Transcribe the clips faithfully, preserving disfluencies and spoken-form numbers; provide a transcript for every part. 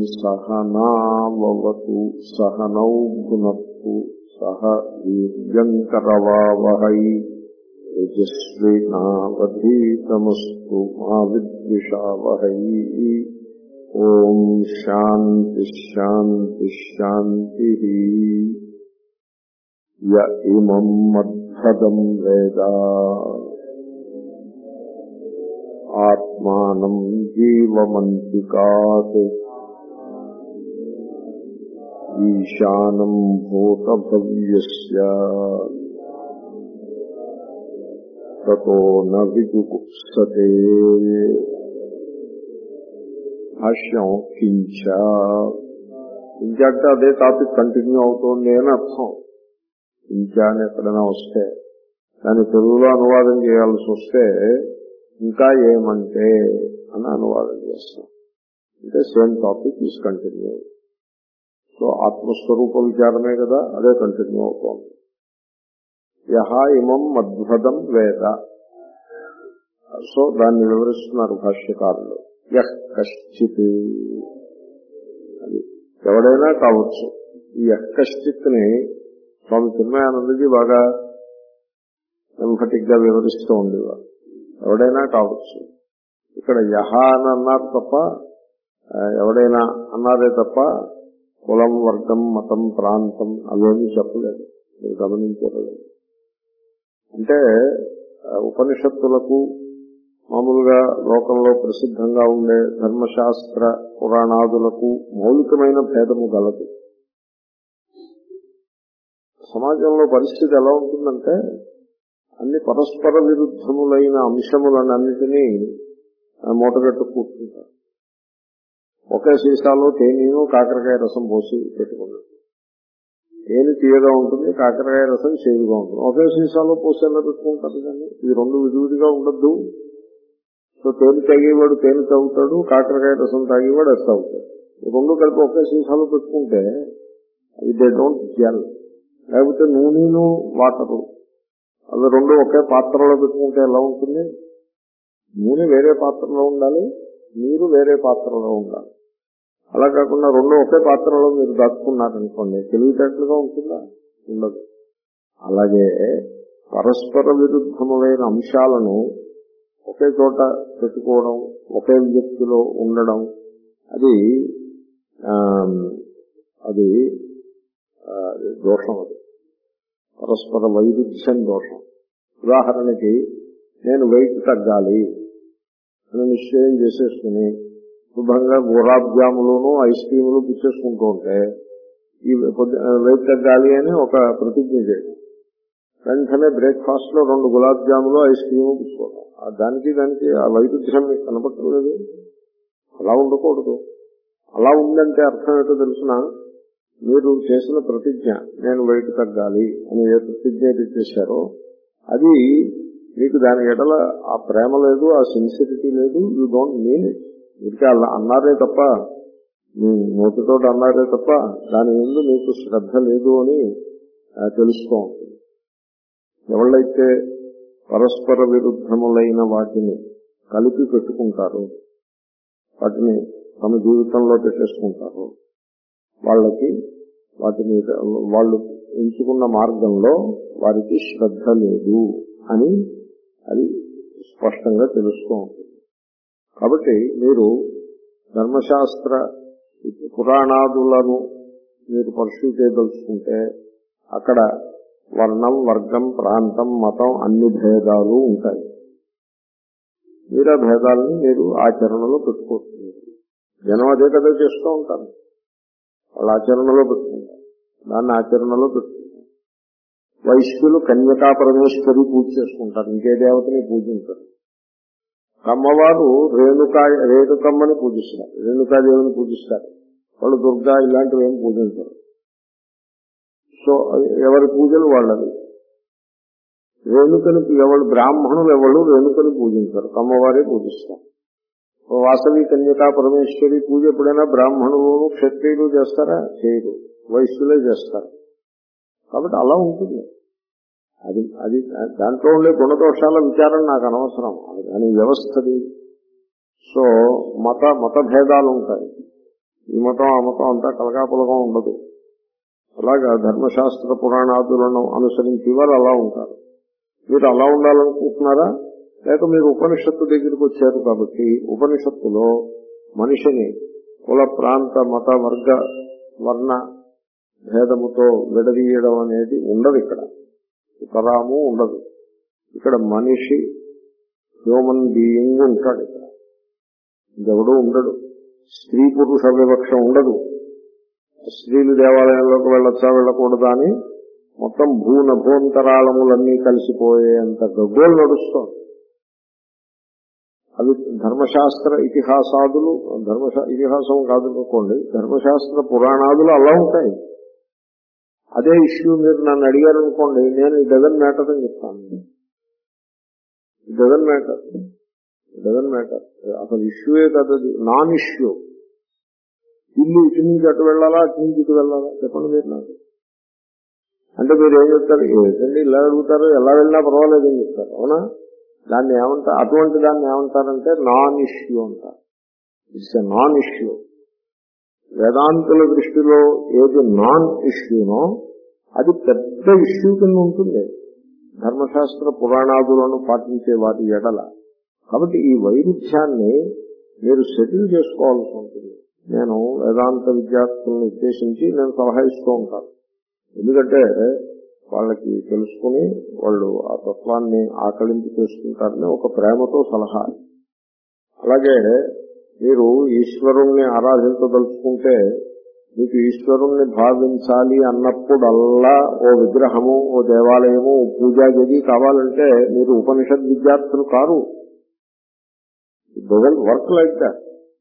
సహనావతు సహనౌ భునత్తు సహ వీర్యంకరవావహై తేజస్వినావధీతమస్తు మా విద్విషావహై. ఓం శాంతి శాంతి శాంతి. య ఇమం మద్భదం వేద ఆత్మానం జీవమంతికాత్ ఈశానం భూతభవ్యస్య తతో న విజుగుప్సతే. భాష్యం. కించ కించ అంటే అదే టాపిక్ కంటిన్యూ అవుతోంది అని అర్థం. కించ అని ఎక్కడైనా వస్తే దాన్ని తెలుగులో అనువాదం చేయాల్సి వస్తే ఇంకా ఏమంటే అని అనువాదం చేస్తాం. అంటే same topic is continue. So ఆత్మస్వరూప విచారమే కదా, అదే కంటిన్యూ అవుతోంది. యహ ఇమం మద్భదం వేద. సో దాన్ని వివరిస్తున్నారు భాష్యకారులు. యహ్ కశ్చిత్, అది ఎవడైనా కావచ్చు. ఈ యహ్ కశ్చిత్ ని స్వామి చిన్మయానందజీ బాగా ఎంఫటిక్ గా వివరిస్తూ ఉండేవారు. ఎవడైనా కావచ్చు. ఇక్కడ యహ అని అన్నారు తప్ప, ఎవడైనా అన్నారే తప్ప కులం, వర్గం, మతం, ప్రాంతం అవేమీ చెప్పలేదు. మీరు గమనించారు. అంటే ఉపనిషత్తులకు మామూలుగా లోకంలో ప్రసిద్ధంగా ఉండే ధర్మశాస్త్ర పురాణాదులకు మౌలికమైన భేదము గలదు. సమాజంలో పరిస్థితి ఎలా ఉంటుందంటే అన్ని పరస్పర విరుద్ధములైన అంశములన్నిటినీ మూటగట్టు కూర్చుంటారు. ఒకే సీసాలో తేనెను కాకరకాయ రసం పోసి పెట్టుకున్నారు. తేనె తీయగా ఉంటుంది, కాకరకాయ రసం చేదుగా ఉంటుంది. ఒకే సీసాలో పోసి ఎలా పెట్టుకుంటారు? కానీ ఈ రెండు విడివిడిగా ఉండద్దు. సో తేనె తాగేవాడు తేనె తాగుతాడు, కాకరకాయ రసం తాగేవాడు అది తాగుతాడు. ఈ రెండు కలిపి ఒకే సీసాలో పెట్టుకుంటే అది దే డోంట్ జెల్. లేకపోతే నూనెను వాటరు అవి రెండు ఒకే పాత్రలో పెట్టుకుంటే ఎలా ఉంటుంది? నూనె వేరే పాత్రలో ఉండాలి, నీరు వేరే పాత్రలో ఉండాలి. అలా కాకుండా రెండు ఒకే పాత్రలో మీరు దాచుకున్నారనుకోండి, తెలివితేటలుగా ఉంటుందా? ఉండదు. అలాగే పరస్పర విరుద్ధములైన అంశాలను ఒకే చోట పెట్టుకోవడం, ఒకే వ్యక్తిలో ఉండడం, అది అది దోషం. అది పరస్పర వైరుధ్యం దోషం. ఉదాహరణకి నేను వెయిట్ తగ్గాలి అని నిశ్చయం చేసేసుకుని శుభ్రంగా గులాబ్ జాములను ఐస్ క్రీములు పిచ్చేసుకుంటూ ఉంటే ఈ వెయిట్ తగ్గాలి అని ఒక ప్రతిజ్ఞ చేయడం, వెంటనే బ్రేక్ఫాస్ట్ లో రెండు గులాబ్ జాములు ఐస్ క్రీము పుచ్చుకోవడం, దానికి దానికి ఆ వైరుధ్యం మీకు కనపడలేదు. అలా ఉండకూడదు. అలా ఉందంటే అర్థం ఏంటో తెలుసిన, మీరు చేసిన ప్రతిజ్ఞ నేను వెయిట్ తగ్గాలి అని ఏ ప్రతిజ్ఞ చేశారో అది మీకు దాని ఎడల ఆ ప్రేమ లేదు, ఆ సిన్సిరిటీ లేదు. You don't mean it. ఇంకా అలా అన్నారే తప్ప, మీ నోటితో అన్నారే తప్ప దాని ముందు మీకు శ్రద్ధ లేదు అని తెలుస్తూ ఉంటుంది. ఎవళ్ళైతే పరస్పర విరుద్ధములైన వాటిని కలిపి పెట్టుకుంటారో, వాటిని తమ జీవితంలో పెట్టేసుకుంటారో, వాళ్ళకి వాటి మీద వాళ్ళు ఎంచుకున్న మార్గంలో వారికి శ్రద్ధ లేదు అని అది స్పష్టంగా తెలుస్తూ ఉంటుంది. కాబట్టి మీరు ధర్మశాస్త్ర పురాణాదులను మీరు పర్సూ చేయదలుచుకుంటే అక్కడ వర్ణం, వర్గం, ప్రాంతం, మతం అన్ని భేదాలు ఉంటాయి. మీరు ఆ భేదాలని మీరు ఆచరణలో పెట్టుకోవచ్చు. జనం అదే కదా చేస్తూ ఉంటారు. వాళ్ళు ఆచరణలో పెట్టుకుంటారు, దాన్ని ఆచరణలో పెట్టుకుంటారు. వైశ్యులు కన్యకా పరమేశ్వరి పూజ చేసుకుంటారు, ఇంకే దేవతని పూజించారు. కమ్మవారు రేణుకా రేణుకమ్మని పూజిస్తారు, రేణుకాదేవిని పూజిస్తారు. వాళ్ళు దుర్గా ఇలాంటివి ఏం పూజించారు. సో ఎవరి పూజలు వాళ్ళవి. రేణుకని ఎవరు బ్రాహ్మణులు ఎవరు రేణుకని పూజించారు, కమ్మవారే పూజిస్తారు. వాసవి కన్యకా పరమేశ్వరి పూజ ఎప్పుడైనా బ్రాహ్మణులు క్షత్రియులు చేస్తారా? చేయరు, వైశ్యులే చేస్తారు. కాబట్టి అలా ఉంటుంది. అది అది దాంట్లో ఉండే గుణదోషాల విచారం నాకు అనవసరం, అది కానీ వ్యవస్థది. సో మత మత భేదాలు ఉంటాయి. ఈ మతం ఆ మతం అంతా కలకాపులగా ఉండదు. అలాగా ధర్మశాస్త్ర పురాణాదులను అనుసరించి వారు అలా ఉంటారు. మీరు అలా ఉండాలనుకుంటున్నారా? లేక మీరు ఉపనిషత్తు దగ్గరికి వచ్చారు కాబట్టి ఉపనిషత్తులో మనిషిని కుల ప్రాంత మత వర్గ వర్ణ భేదముతో విడదీయడం అనేది ఉండదు. ఇక్కడ ఇతరాము ఉండదు. ఇక్కడ మనిషి హ్యూమన్ బీయింగ్ ఉంటాడు. ఇక్కడ ఇంకెవడూ ఉండడు. స్త్రీ పురుష వివక్ష ఉండదు. స్త్రీలు దేవాలయంలోకి వెళ్ళొచ్చా వెళ్ళకూడదా అని మొత్తం భూనభోంతరాళములన్నీ కలిసిపోయేంత గగ్గోలు నడుస్తోంది. అవి ధర్మశాస్త్ర ఇతిహాసాదులు, ధర్మశా ఇతిహాసం కాదు అనుకోండి, ధర్మశాస్త్ర పురాణాదులు అలా ఉంటాయి. అదే ఇష్యూ మీరు నన్ను అడిగారనుకోండి, నేను ఈ డజన్ మ్యాటర్ అని చెప్తాను. డజన్ మ్యాటర్ డజన్ మ్యాటర్ అసలు ఇష్యూయే కాదు, అది నాన్ ఇష్యూ. ఇల్లు ఇటు నుంచి అటు వెళ్ళాలా, అటు నుంచి ఇటు వెళ్ళాలా చెప్పండి మీరు నాకు. అంటే మీరు ఏం చెప్తారు? ఏంటండి ఇలా అడుగుతారు, ఎలా వెళ్ళినా పర్వాలేదని చెప్తారు. అవునా? దాన్ని ఏమంటారు? అటువంటి దాన్ని ఏమంటారంటే నాన్ ఇష్యూ అంటారు. It's a non issue. వేదాంతుల దృష్టిలో ఏది నాన్ ఇష్యూనో అది పెద్ద ఇష్యూ కింద ఉంటుంది ధర్మశాస్త్ర పురాణాదులను పాటించే వాటి ఎడల. కాబట్టి ఈ వైరుధ్యాన్ని మీరు సెటిల్ చేసుకోవాల్సి ఉంటుంది. నేను వేదాంత విద్యార్థులను ఉద్దేశించి నేను సలహా ఇస్తూ ఉంటాను. ఎందుకంటే వాళ్ళకి తెలుసుకుని వాళ్ళు ఆ తత్వాన్ని ఆకలింపు చేసుకుంటారని ఒక ప్రేమతో సలహా. అలాగే మీరు ఈశ్వరుణ్ణి ఆరాధించదలుచుకుంటే మీకు ఈశ్వరుణ్ణి భావించాలి అన్నప్పుడల్లా ఓ విగ్రహము, ఓ దేవాలయము, పూజా గది కావాలంటే మీరు ఉపనిషత్ విద్యార్థులు కారు. It doesn't work like that.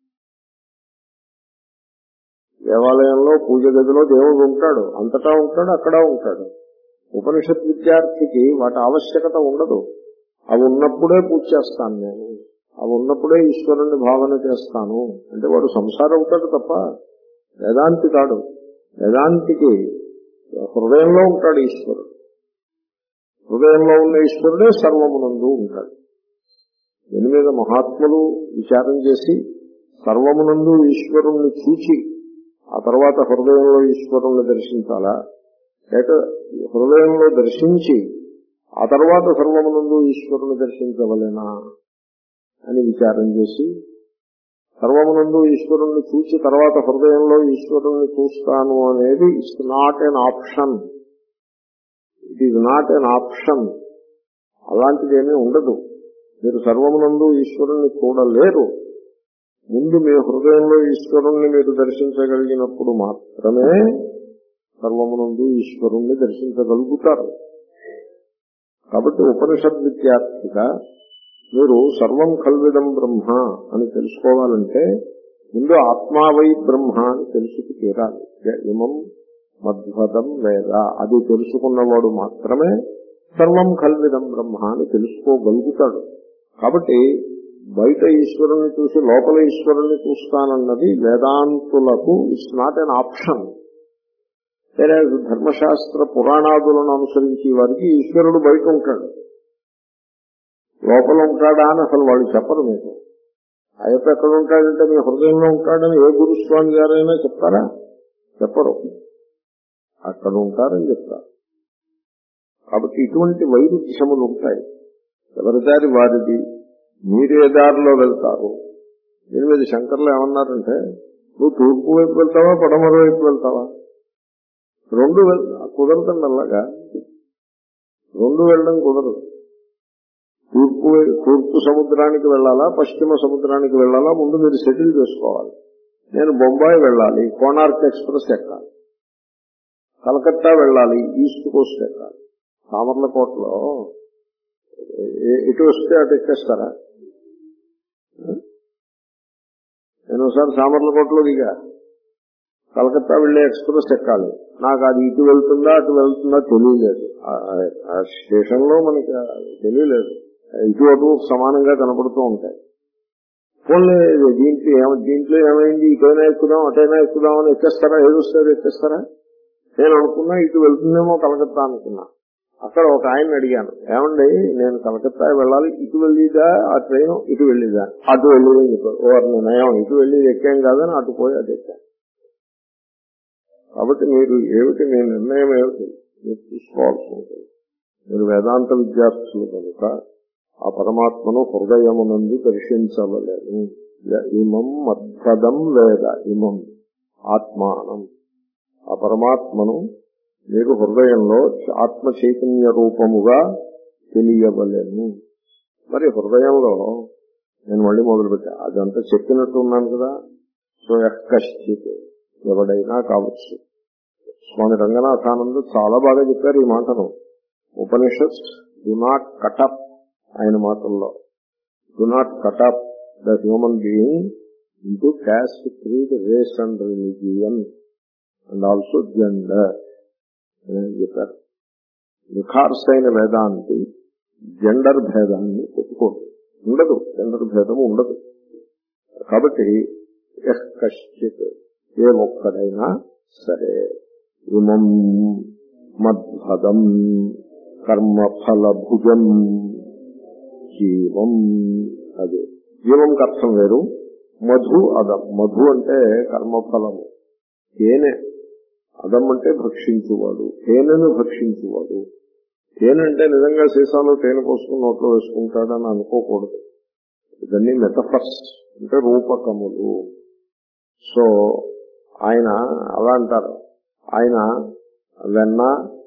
దేవాలయంలో పూజ గదిలో దేవుడు ఉంటాడు, అంతటా ఉంటాడు, అక్కడ ఉంటాడు. ఉపనిషత్ విద్యార్థికి వాటి ఆవశ్యకత ఉండదు. అవి ఉన్నప్పుడే పూజ చేస్తాను నేను, అవి ఉన్నప్పుడే ఈశ్వరుణ్ణి భావన చేస్తాను అంటే వాడు సంసారం అవుతాడు తప్ప వేదాంతి కాడు. వేదాంతికి హృదయంలో ఉంటాడు ఈశ్వరుడు. హృదయంలో ఉన్న ఈశ్వరుడే సర్వమునందు ఉంటాడు. దీని మీద మహాత్ములు విచారం చేసి సర్వమునందు ఈశ్వరుణ్ణి చూచి ఆ తర్వాత హృదయంలో ఈశ్వరుణ్ణి దర్శించాలా, లేక హృదయంలో దర్శించి ఆ తర్వాత సర్వమునందు ఈశ్వరుని దర్శించవలేనా అని విచారం చేసి సర్వమునందు ఈశ్వరుణ్ణి చూసి తర్వాత హృదయంలో ఈశ్వరుణ్ణి చూస్తాను అనేది it's not an option. It is not an option. అలాంటిదేమీ ఉండదు. మీరు సర్వమునందు ఈశ్వరుణ్ణి చూడలేరు. ముందు మీ హృదయంలో ఈశ్వరుణ్ణి మీరు దర్శించగలిగినప్పుడు మాత్రమే సర్వమునందు ఈశ్వరుణ్ణి దర్శించగలుగుతారు. కాబట్టి ఉపనిషద్ విద్యార్థిగా మీరు సర్వం కల్విదం బ్రహ్మ అని తెలుసుకోవాలంటే ముందు ఆత్మావై బ్రహ్మ అని తెలుసుకు తీరాలి. ఇమం మధ్వదం వేద అది తెలుసుకున్నవాడు మాత్రమే సర్వం కల్విదం బ్రహ్మ అని తెలుసుకోగలుగుతాడు. కాబట్టి బయట ఈశ్వరుణ్ణి చూసి లోపల ఈశ్వరుణ్ణి చూస్తానన్నది వేదాంతులకు ఇట్స్ నాట్ ఎన్ ఆప్షన్. వేరే ధర్మశాస్త్ర పురాణాదులను అనుసరించి వారికి ఈశ్వరుడు బయట ఉంటాడు, లోపల ఉంటాడా అని అసలు వాళ్ళు చెప్పరు. మీకు అయ్యప్ప ఎక్కడ ఉంటాడంటే మీ హృదయంలో ఉంటాడని ఏ గురుస్వామి గారైనా చెప్తారా? చెప్పరు. అక్కడ ఉంటారని చెప్తారు. కాబట్టి ఇటువంటి వైరుధ్యములు ఉంటాయి. ఎవరి దారి వారిది. మీరే దారిలో వెళ్తారు. దీని మీద శంకర్లు ఏమన్నారంటే నువ్వు తూర్పు వైపు వెళ్తావా పడమర వైపు వెళ్తావా? రెండు కుదరదండి. అలాగా రెండు వెళ్ళడం కుదరదు. తూర్పు తూర్పు సముద్రానికి వెళ్ళాలా పశ్చిమ సముద్రానికి వెళ్ళాలా ముందు మీరు సెటిల్ చేసుకోవాలి. నేను బొంబాయి వెళ్ళాలి, కోనార్క్ ఎక్స్ప్రెస్ ఎక్కాలి. కలకత్తా వెళ్ళాలి, ఈస్ట్ కోస్ట్ ఎక్కాలి. సామర్లకోటలో ఇటు వస్తే అటు ఎక్కేస్తారా? నేను ఒకసారి సామర్లకోటలో దిగా కలకత్తా వెళ్లే ఎక్స్ప్రెస్ ఎక్కాలి. నాకు అది ఇటు వెళ్తుందా అటు వెళ్తుందా తెలియలేదు. ఆ స్టేషన్లో మనకి తెలియలేదు. ఇటు అటు సమానంగా కనపడుతూ ఉంటాయి. ఫోన్లే దీంట్లో ఏమ దీంట్లో ఏమైంది ఇటైనా ఎక్కుదాం అటైనా ఎక్కుదాం అని ఎక్కేస్తారా? ఏదొస్తారు ఎక్కేస్తారా? నేను అనుకున్నా ఇటు వెళ్తుందేమో కలకత్తా అనుకున్నా. అక్కడ ఒక ఆయన అడిగాను, ఏమండి నేను కలకత్తా వెళ్ళాలి, ఇటు వెళ్ళిదా ఆ ట్రైన్ ఇటు వెళ్ళిదా? అటు వెళ్ళిదని చెప్పారు. ఓ నయం ఇటు వెళ్ళి ఎక్కాం కాదని అటు పోయి అటు ఎక్కాను. కాబట్టి మీరు ఏమిటి, మీ నిర్ణయం ఏమిటి మీరు తీసుకోవాల్సి ఉంటుంది. మీరు వేదాంత విద్యార్థులు కనుక ఆ పరమాత్మను హృదయమునందు దర్శించవలేను. ఇమం మద్భదం వేద ఇమం ఆత్మానం. ఆ పరమాత్మను మీరు హృదయంలో ఆత్మ చైతన్య రూపముగా తెలియవలేను. మరి హృదయంలో నేను మళ్ళీ మొదలుపెట్టా, అదంతా చెప్పినట్టు ఉన్నాను కదా. సో యఃకశ్చిత్, ఎవడైనా కావచ్చు. స్వామి రంగనాథానంద చాలా బాగా చెప్పారు ఈ మాటను. ఉపనిషత్ డు నాట్ కటప్, ఆయన మాటల్లో do not cut up the human being into caste, creed, race and religion and also gender అని చెప్పారు. నిఖార్సైన వేదాంతి జెండర్ భేదాన్ని ఒప్పుకోడు, ఉండదు, జెండర్ భేదము ఉండదు. కాబట్టి యఃకశ్చిత్, ఏ ఒక్కడైనా సరే, ఇమం మద్భదం కర్మఫలభుజం జీవం. అదే జీవం అర్థం వేరు. మధు అదం. మధు అంటే కర్మఫలము, తేనె. అదం అంటే భక్షించువాడు, తేనెను భక్షించువాడు. తేనె అంటే నిజంగా సీసాలో తేనె పోసుకుని నోట్లో వేసుకుంటాడని అనుకోకూడదు. ఇవన్నీ మెటఫర్స్, అంటే రూపకములు. సో ఆయన అలా అంటారు, ఆయన వెన్న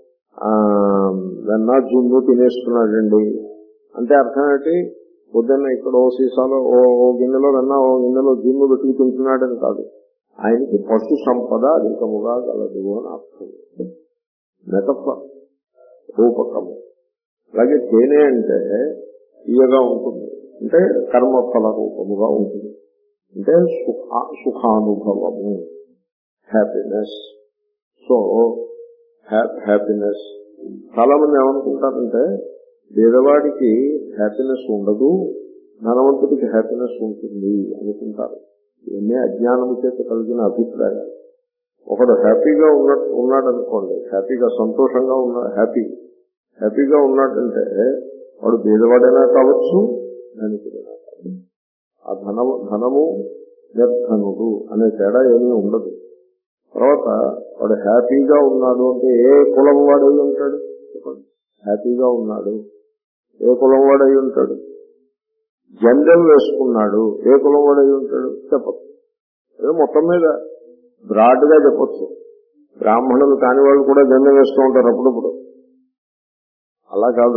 వెన్న జున్ను తినేస్తున్నాడండి అంటే అర్థం ఏంటి? పొద్దున్న ఇక్కడ ఓ సీసాలో ఓ గిన్నెలో వెన్న, ఓ గిన్నెలో జున్ను పెట్టుకు తింటున్నాడని కాదు. ఆయనకి పశు సంపద అధికముగా గలదు అని అర్థం. మెటఫర్, రూపకము. అలాగే తేనె అంటే తీయగా ఉంటుంది, అంటే కర్మఫల రూపముగా ఉంటుంది, అంటే సుఖ సుఖానుభవము, హ్యాపీనెస్. So happiness. చాలా మంది ఏమనుకుంటారంటే పేదవాడికి హ్యాపీనెస్ ఉండదు, ధనవంతుడికి హ్యాపీనెస్ ఉంటుంది అనుకుంటారు. ఇవన్నీ అజ్ఞానము చేత కలిగిన అభిప్రాయాలు. ఒకడు హ్యాపీగా ఉన్నట్టు ఉన్నాడు అనుకోండి, హ్యాపీగా సంతోషంగా ఉన్న హ్యాపీ హ్యాపీగా ఉన్నాడంటే వాడు పేదవాడైనా కావచ్చు, ధనికుడైనా కావచ్చు. ఆ ధనము ధనము నిర్ధనుడు అనే తేడా ఏమీ ఉండదు. తర్వాత వాడు హ్యాపీగా ఉన్నాడు అంటే ఏ కులం వాడై ఉంటాడు చెప్పండి? హ్యాపీగా ఉన్నాడు ఏ కులం వాడై ఉంటాడు? జెండర్ వేసుకున్నాడు ఏ కులం వాడై ఉంటాడు చెప్పచ్చు. ఏదో మొత్తం మీద బ్రాడ్ గా చెప్పచ్చు. బ్రాహ్మణులు కాని వాళ్ళు కూడా జెండర్ వేస్తూ ఉంటారు అప్పుడప్పుడు. అలా కాదు,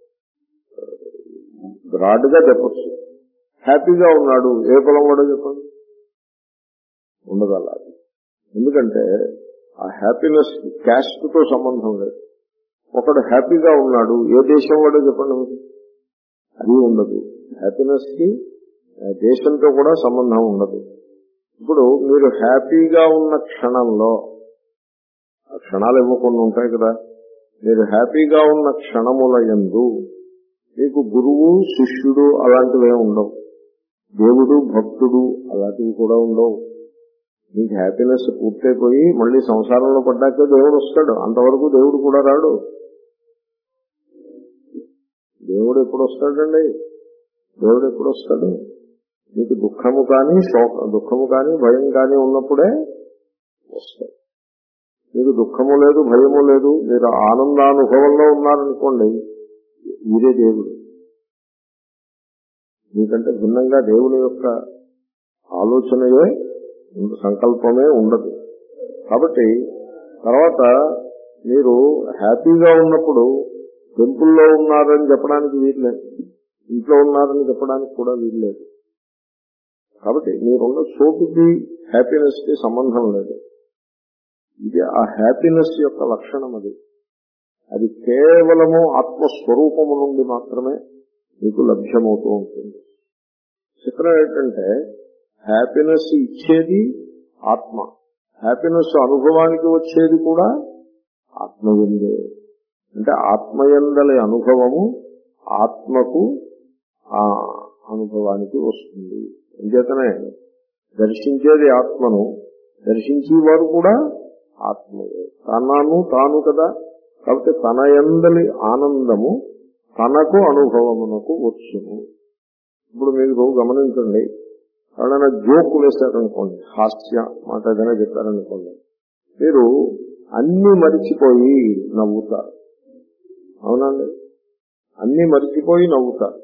బ్రాడ్ గా చెప్పచ్చు. హ్యాపీగా ఉన్నాడు ఏ కులం వాడో చెప్పండి? ఉండదు అలా. ఎందుకంటే ఆ హ్యాపీనెస్ క్యాస్ట్ తో సంబంధం లేదు. ఒకడు హ్యాపీగా ఉన్నాడు ఏ దేశం వాడో చెప్పండి? అది ఉండదు. హ్యాపీనెస్ కి దేశంతో కూడా సంబంధం ఉండదు. ఇప్పుడు మీరు హ్యాపీగా ఉన్న క్షణంలో, ఆ క్షణాలు ఏమో కొన్ని ఉంటాయి కదా, మీరు హ్యాపీగా ఉన్న క్షణముల యందు మీకు గురువు శిష్యుడు అలాంటివే ఉండవు, దేవుడు భక్తుడు అలాంటివి కూడా ఉండవు. మీకు హ్యాపీనెస్ పూర్తయిపోయి మళ్ళీ సంసారంలో పడ్డాకే దేవుడు వస్తాడు, అంతవరకు దేవుడు కూడా రాడు. దేవుడు ఎప్పుడు వస్తాడండి? దేవుడు ఎప్పుడు వస్తాడు? మీకు దుఃఖము కానీ శోక దుఃఖము కానీ భయం కానీ ఉన్నప్పుడే వస్తాడు. మీకు దుఃఖము లేదు, భయము లేదు, మీరు ఆనందానుభవంలో ఉన్నారనుకోండి, మీరే దేవుడు. మీకంటే భిన్నంగా దేవుని యొక్క ఆలోచనయే, సంకల్పమే ఉండదు. కాబట్టి తర్వాత మీరు హ్యాపీగా ఉన్నప్పుడు టెంపుల్లో ఉన్నారని చెప్పడానికి వీల్లేదు, ఇంట్లో ఉన్నారని చెప్పడానికి కూడా వీల్లేదు. కాబట్టి మీరున్న చోటుకి హ్యాపీనెస్ కి సంబంధం లేదు. ఇది ఆ హ్యాపీనెస్ యొక్క లక్షణం. అది అది కేవలము ఆత్మస్వరూపము నుండి మాత్రమే మీకు లభ్యమవుతూ ఉంటుంది. చిత్రం ఏంటంటే హ్యాపీనెస్ ఇచ్చేది ఆత్మ, హ్యాపీనెస్ అనుభవానికి వచ్చేది కూడా ఆత్మయందే. అంటే ఆత్మయందలి అనుభవము ఆత్మకు ఆ అనుభవానికి వస్తుంది. అంచేతనే దర్శించేది ఆత్మను, దర్శించేవారు కూడా ఆత్మయే. తనను తాను కదా, కాబట్టి తన యందలి ఆనందము తనకు అనుభవమునకు వచ్చును. ఇప్పుడు మీరు గమనించండి, ఎవరైనా జోక్ వేశారనుకోండి, హాస్య మాట ఏదైనా చెప్పారనుకోండి, మీరు అన్ని మరిచిపోయి నవ్వుతారు. అవునండి, అన్ని మరిచిపోయి నవ్వుతారు.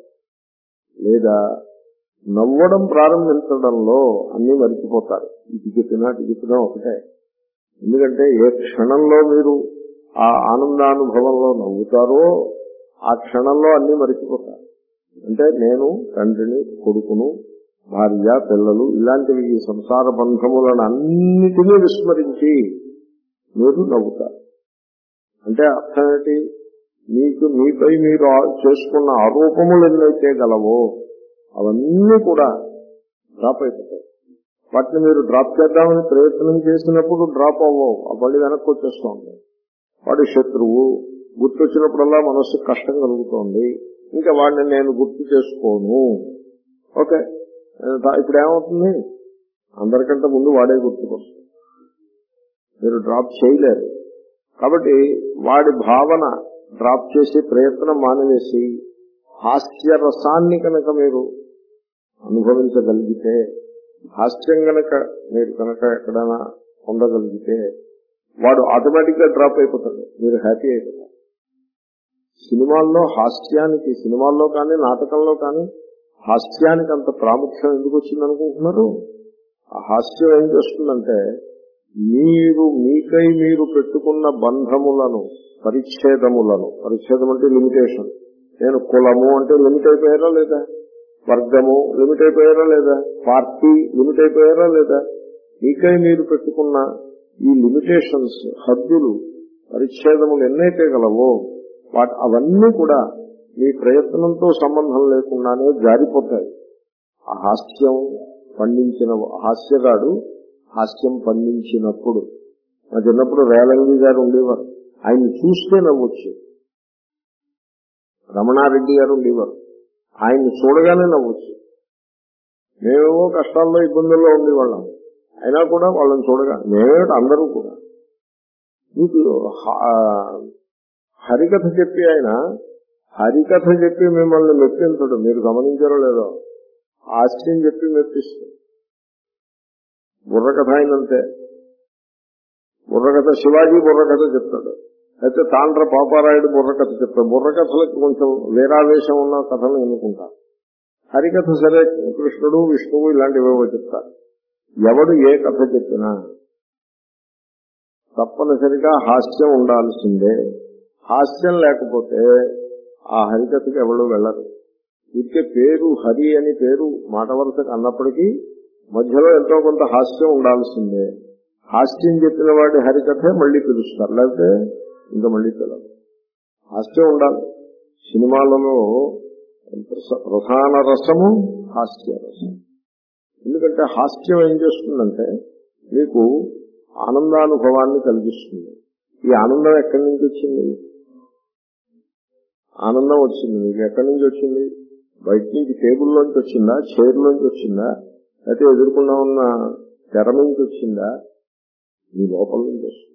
లేదా నవ్వడం ప్రారంభించడంలో అన్ని మరిచిపోతారు. ఇది చెప్పినా ఇది చెప్పినా ఒకటే. ఎందుకంటే ఏ క్షణంలో మీరు ఆ ఆనందానుభవంలో నవ్వుతారో ఆ క్షణంలో అన్ని మరిచిపోతారు. అంటే నేను తండ్రిని, కొడుకును, భార్య, పిల్లలు ఇలాంటివి ఈ సంసార బంధములను అన్నిటినీ విస్మరించి మీరు నవ్వుతారు. అంటే అర్థం ఏంటి? మీకు మీపై మీరు చేసుకున్న ఆరోపములు ఎన్నైతే గలవో అవన్నీ కూడా డ్రాప్ అయిపోతాయి. వాటిని మీరు డ్రాప్ చేద్దామని ప్రయత్నం చేసినప్పుడు డ్రాప్ అవ్వవు, ఆ పడి వెనక్కి వచ్చేస్తూ ఉంటాయి. వాడి శత్రువు గుర్తొచ్చినప్పుడల్లా మనస్సు కష్టం కలుగుతోంది, ఇంకా వాడిని నేను గుర్తు చేసుకోను. ఓకే, ఇప్పుడు ఏమవుతుంది? అందరికంటే ముందు వాడే గుర్తుకొస్తుంది, మీరు డ్రాప్ చేయలేరు. కాబట్టి వాడి భావన డ్రాప్ చేసి ప్రయత్నం మానేసి హాస్యరసాన్ని కనుక మీరు అనుభవించగలిగితే, హాస్యం కనుక మీరు కనుక ఎక్కడైనా పొందగలిగితే వాడు ఆటోమేటిక్ గా డ్రాప్ అయిపోతాడు, మీరు హ్యాపీ అయిపోతారు. సినిమాల్లో హాస్యానికి, సినిమాల్లో కానీ నాటకంలో కానీ హాస్యానికి అంత ప్రాముఖ్యం ఎందుకు వచ్చిందనుకుంటున్నారు? ఆ హాస్యం ఏం చేస్తుందంటే మీరు మీకై మీరు పెట్టుకున్న బంధములను, పరిచ్ఛేదములను, పరిచ్ఛేదం అంటే లిమిటేషన్. నేను కులము అంటే లిమిట్ అయిపోయారా లేదా? వర్గము లిమిట్ అయిపోయారా లేదా? పార్టీ లిమిట్ అయిపోయారా లేదా? మీకై మీరు పెట్టుకున్న ఈ లిమిటేషన్స్, హద్దులు, పరిచ్ఛేదములు ఎన్నైతే గలవో వాటి అవన్నీ కూడా మీ ప్రయత్నంతో సంబంధం లేకుండానే జారిపోతాయి. ఆ హాస్యం పండించిన హాస్యగాడు హాస్యం పండించినప్పుడు, మా చిన్నప్పుడు రేలంగి గారు ఉండేవారు, ఆయన్ని చూస్తే నవ్వచ్చు. రమణారెడ్డి గారు ఉండేవారు, ఆయన్ని చూడగానే నవ్వచ్చు. మేమేవో కష్టాల్లో ఇబ్బందుల్లో ఉండేవాళ్ళం, అయినా కూడా వాళ్ళని చూడగా మేమేమిటి అందరూ కూడా. మీకు హరికథ చెప్పి ఆయన హరికథ చెప్పి మిమ్మల్ని మెప్పించడు, మీరు గమనించారో లేదో. హాస్యం చెప్పి మెప్పిస్తుంది. బుర్రకథ అయినంతే. బుర్రకథ శివాజీ బుర్రకథ చెప్తాడు, అయితే తాండ్ర పాపారాయుడు బుర్రకథ చెప్తాడు. బుర్రకథలకు కొంచెం వీరావేశం ఉన్న కథలు ఎన్నుకుంటారు. హరికథ సరే కృష్ణుడు, విష్ణువు ఇలాంటివేవో చెప్తారు. ఎవడు ఏ కథ చెప్పినా తప్పనిసరిగా హాస్యం ఉండాల్సిందే. హాస్యం లేకపోతే ఆ హరికథకి ఎవరు వెళ్ళరు. ఇచ్చే పేరు హరి అని పేరు మాట వరుసకు అన్నప్పటికీ మధ్యలో ఎంతో కొంత హాస్యం ఉండాల్సిందే. హాస్యం చెప్పిన వాడి హరికథే మళ్లీ పిలుస్తారు, లేకపోతే ఇంకా మళ్లీ పిలవరు. హాస్యం ఉండాలి. సినిమాలలో ప్రధాన రసము హాస్య రసం. ఎందుకంటే హాస్యం ఏం చేస్తుందంటే మీకు ఆనందానుభవాన్ని కలిగిస్తుంది. ఈ ఆనందం ఎక్కడి నుంచి వచ్చింది? ఆనందం వచ్చింది మీకు ఎక్కడి నుంచి వచ్చింది? బయట నుంచి టేబుల్లోంచి వచ్చిందా, చైర్లోంచి వచ్చిందా, అయితే ఎదుర్కొన్నా ఉన్న తెర నుంచి వచ్చిందా? మీ లోపల నుంచి వస్తుంది.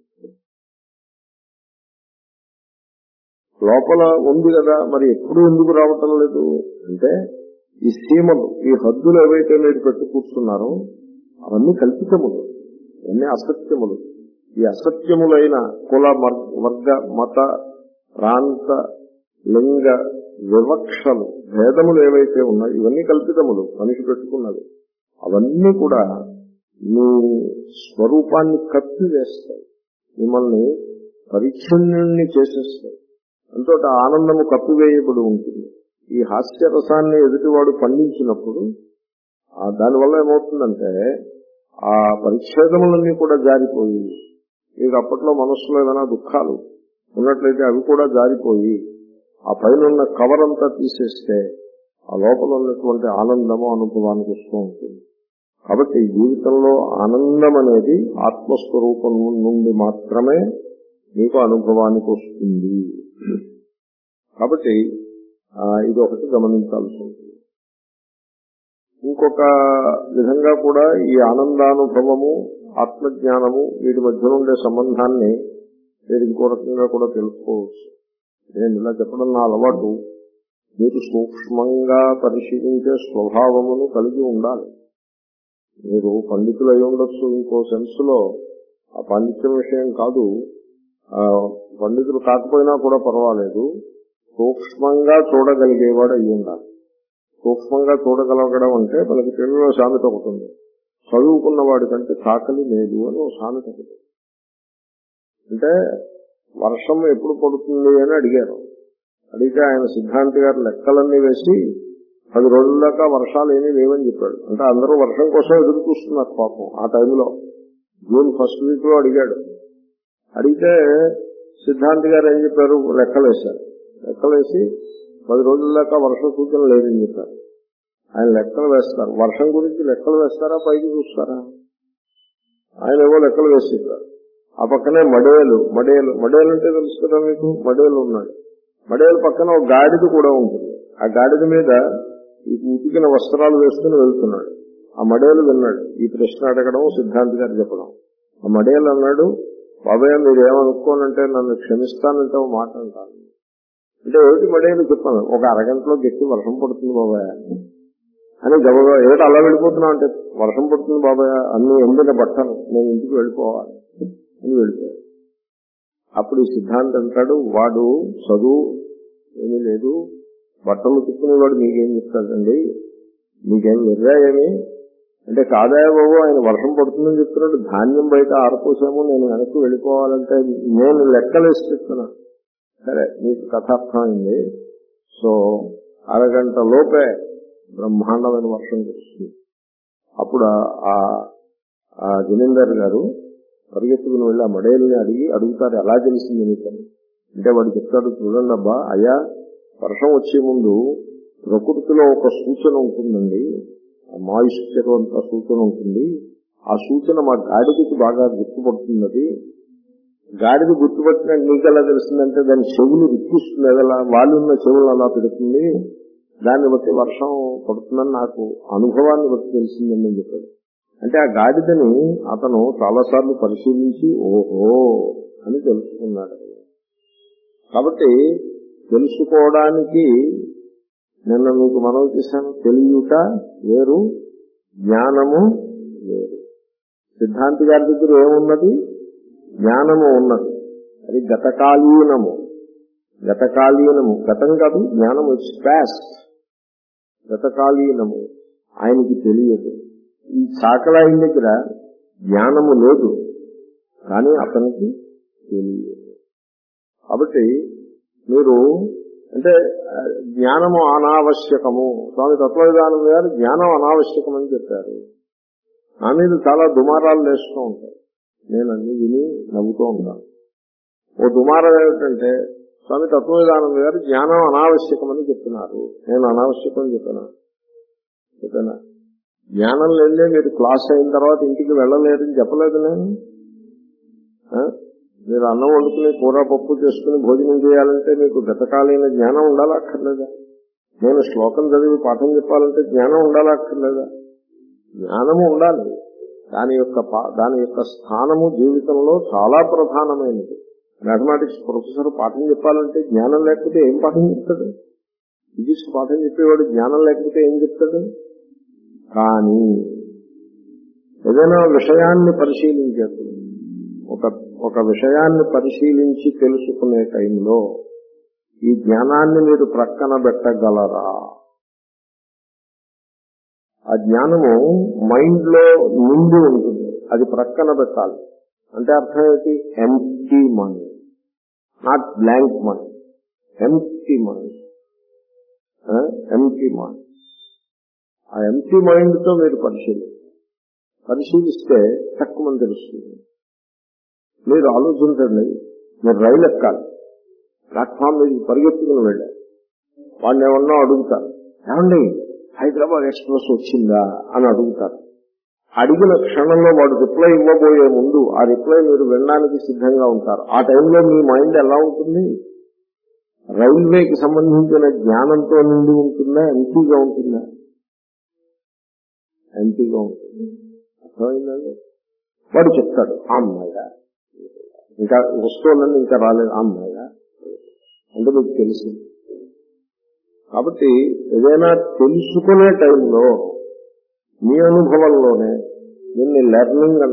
లోపల ఉంది కదా, మరి ఎప్పుడు ఎందుకు రావటం లేదు అంటే ఈ సీమలు, ఈ హద్దులు ఏవైతే మీరు పెట్టు కూర్చున్నారో అవన్నీ కల్పితములు, అవన్నీ అసత్యములు. ఈ అసత్యములైన కుల, వర్గ, మత, ప్రాంత, లింగ వివక్షలు, భేదములు ఏవైతే ఉన్నాయో ఇవన్నీ కల్పితములు, మనిషి పెట్టుకున్నది. అవన్నీ కూడా మీ స్వరూపాన్ని కప్పివేస్తాయి, మిమ్మల్ని పరిచ్ఛిన్నుణ్ణి చేసేస్తాయి. అంతో ఆనందము కప్పివేయబడి ఉంటుంది. ఈ హాస్యరసాన్ని ఎదుటివాడు పండించినప్పుడు దానివల్ల ఏమవుతుందంటే ఆ పరిచ్ఛేదములన్నీ కూడా జారిపోయి, మీకు అప్పట్లో మనస్సులో ఏదైనా దుఃఖాలు ఉన్నట్లయితే అవి కూడా జారిపోయి ఆ పైన ఉన్న కవర్ అంతా తీసేస్తే ఆ లోపల ఉన్నటువంటి ఆనందము అనుభవానికి వస్తూ ఉంటుంది. కాబట్టి జీవితంలో ఆనందం అనేది ఆత్మస్వరూపం నుండి మాత్రమే మీకు అనుభవానికి వస్తుంది. కాబట్టి ఇది ఒకటి గమనించాల్సి ఉంటుంది. ఇంకొక విధంగా కూడా ఈ ఆనందానుభవము, ఆత్మజ్ఞానము వీటి మధ్య ఉండే సంబంధాన్ని మీరు ఇంకో రకంగా కూడా తెలుసుకోవచ్చు. నేను ఇలా చెప్పడం నా అలవాటు. మీరు సూక్ష్మంగా పరిశీలించే స్వభావమును కలిగి ఉండాలి. మీరు పండితులు అయి ఉండొచ్చు, ఇంకో సెన్స్ లో ఆ పాండిత్యం విషయం కాదు, పండితులు కాకపోయినా కూడా పర్వాలేదు, సూక్ష్మంగా చూడగలిగేవాడు అయ్యి ఉండాలి. సూక్ష్మంగా చూడగలగడం అంటే మనకి తెలుగులో సామెత ఒకటి ఉంది, చదువుకున్న వాడి కంటే చాకలి లేదు అని ఒక సామెత ఒకటి. అంటే వర్షం ఎప్పుడు పడుతుంది అని అడిగారు. అడిగితే ఆయన సిద్ధాంతి గారు లెక్కలన్నీ వేసి పది రోజుల దాకా వర్షాలు ఏమీ లేవని చెప్పాడు. అంటే అందరూ వర్షం కోసం ఎదురు చూస్తున్నారు పాపం. ఆ టైంలో జూన్ ఫస్ట్ వీక్ లో అడిగాడు. అడిగితే సిద్ధాంతి గారు ఏం చెప్పారు, లెక్కలు వేశారు. లెక్కలు వేసి పది రోజుల దాకా వర్ష సూచన లేదని చెప్పారు. ఆయన లెక్కలు వేస్తారు. వర్షం గురించి లెక్కలు వేస్తారా, పైకి చూస్తారా? ఆయన ఏవో లెక్కలు వేసి చెప్పారు. ఆ పక్కనే మడేలు మడేలు మడేలు అంటే తెలుసు కదా మీకు, మడేలు ఉన్నాడు. మడేలు పక్కన ఒక గాడిద కూడా ఉంటుంది. ఆ గాడిద మీద ఈ ఉతికిన వస్త్రాలు వేసుకుని వెళ్తున్నాడు. ఆ మడేలు విన్నాడు ఈ ప్రశ్న అడగడం, సిద్ధాంతి గారు చెప్పడం. ఆ మడేలు అన్నాడు, బాబాయ్ మీరు ఏమనుకోనంటే నన్ను క్షమిస్తానంటే ఒక మాట అంటాను. అంటే ఏమిటి మడేలు చెప్పాను, ఒక అరగంటలో గట్టి వర్షం పడుతుంది బాబాయ్ అని గబగా. ఏమిటి అలా వెళ్ళిపోతున్నావు అంటే, వర్షం పడుతుంది బాబాయ్, అన్ని ఎండిన బట్టలు, నేను ఇంటికి వెళ్ళిపోవాలి అని వెళ్ళిపోయాడు. అప్పుడు ఈ సిద్ధాంతి అంటాడు, వాడు చదువు ఏమీ లేదు, బట్టలు తిప్పుకునేవాడు మీకేం చెప్తాడండి, మీకేం నిర్రా ఏమి అంటే, కాదా బాబు ఆయన వర్షం పడుతుందని చెప్తున్నాడు, ధాన్యం బయట ఆరపోసాము, నేను వెనక్కి వెళ్ళిపోవాలంటే నేను లెక్కలేసి చెప్తున్నా. సరే మీకు కథ అర్థమైంది. సో అరగంట లోపే బ్రహ్మాండమైన వర్షం కురుస్తుంది. అప్పుడు ఆ జమీందారు గారు పరిగెత్తుకుని వెళ్ళి ఆ మడేల్ని అడిగి అడుగుతారు, ఎలా తెలిసింది నీకని. అంటే వాడు చెప్తాడు, చూడండి అబ్బా అయ్యా, వర్షం వచ్చే ముందు ప్రకృతిలో ఒక సూచన ఉంటుందండి, మాయిశ్చర్ అంత సూచన ఉంటుంది. ఆ సూచన మా గాడిదకి బాగా గుర్తుపడుతుంది. అది గాడిద గుర్తుపట్టిన నీకు ఎలా తెలిసిందంటే, దాని చెవులు రిక్కిస్తుంది, అదలా వాళ్ళున్న చెవులు అలా పెడుతుంది, దాన్ని బట్టి వర్షం పడుతుందని నాకు అనుభవాన్ని బట్టి తెలిసిందని నేను చెప్పాడు. అంటే ఆ గాడిదని అతను చాలాసార్లు పరిశీలించి ఓహో అని తెలుసుకున్నాడు. కాబట్టి తెలుసుకోవడానికి నిన్న మీకు మనవి చేశాను, తెలియట వేరు, జ్ఞానము వేరు. సిద్ధాంతి గారి దగ్గర ఏమున్నది, జ్ఞానము ఉన్నది. అది గతకాలీనము, గతకాలీనము గతం కాదు, జ్ఞానము ఇట్స్ పాస్ట్, గతకాలీనము. ఆయనకి తెలియదు. ఈ చాకలాయన దగ్గర జ్ఞానము లేదు, కానీ అతనికి తెలియదు. కాబట్టి మీరు అంటే జ్ఞానము అనావశ్యకము. స్వామి తత్వవిధానం గారు జ్ఞానం అనావశ్యకమని చెప్పారు. నా మీద చాలా దుమారాలు వేస్తూ ఉంటాయి, నేను అన్ని విని నవ్వుతూ ఉంటాను. ఓ దుమారం ఏమిటంటే, స్వామి తత్వవిధానం గారు జ్ఞానం అనావశ్యకమని చెప్తున్నారు, నేను అనావశ్యకం చెప్పాను చెప్పానా? జ్ఞానం లేదే మీరు క్లాస్ అయిన తర్వాత ఇంటికి వెళ్ళలేదని చెప్పలేదు నేను. మీరు అన్నం వండుకుని కూర పప్పు చేసుకుని భోజనం చేయాలంటే మీకు గతకాలీన జ్ఞానం ఉండాలా అక్కర్లేదా? నేను శ్లోకం చదివి పాఠం చెప్పాలంటే జ్ఞానం ఉండాలా అక్కర్లేదా? జ్ఞానము ఉండాలి. దాని యొక్క దాని యొక్క స్థానము జీవితంలో చాలా ప్రధానమైనది. మ్యాథమెటిక్స్ ప్రొఫెసర్ పాఠం చెప్పాలంటే జ్ఞానం లేకపోతే ఏం పాఠం చెప్తాడు? ఫిజిక్స్ పాఠం చెప్పేవాడు జ్ఞానం లేకపోతే ఏం చెప్తాడు? కానీ ఏదైనా విషయాన్ని పరిశీలించేప్పుడు, ఒక ఒక విషయాన్ని పరిశీలించి తెలుసుకునే టైంలో ఈ జ్ఞానాన్ని మీరు ప్రక్కన పెట్టగలరా? ఆ జ్ఞానము మైండ్ లో నిండి ఉంటుంది, అది ప్రక్కన పెట్టాలి. అంటే అర్థం ఏంటి? Empty money, not blank money, empty money, empty mind. ఆ ఎంప్టీ మైండ్ తో మీరు పరిశీలి పరిశీలిస్తే తక్కువ తెలుస్తుంది. మీరు ఆలోచించండి, మీరు రైలు ఎక్కాలి, ప్లాట్ఫామ్ మీద పరిగెత్తుకుని వెళ్ళారు, వాళ్ళని ఏమన్నా అడుగుతారు, ఏమండి హైదరాబాద్ ఎక్స్ప్రెస్ వచ్చిందా అని అడుగుతారు. అడిగిన క్షణంలో వాడు రిప్లై ఇవ్వబోయే ముందు ఆ రిప్లై మీరు వినడానికి సిద్ధంగా ఉంటారు. ఆ టైంలో మీ మైండ్ ఎలా ఉంటుంది? రైల్వేకి సంబంధించిన జ్ఞానంతో నిండి ఉంటుందా, ఎంపీగా ఉంటుందా? ఎంపీగా ఉంటుంది. అర్థమైందండి? వాడు చెప్తాడు, అమ్మాయిగా ఇంకా వస్తువులన్నీ ఇంకా రాలేదు, అమ్మాయిగా అంటే మీకు తెలిసింది. కాబట్టి ఏదైనా తెలుసుకునే టైంలో మీ అనుభవంలోనే దీన్ని లెర్నింగ్ అంటారు.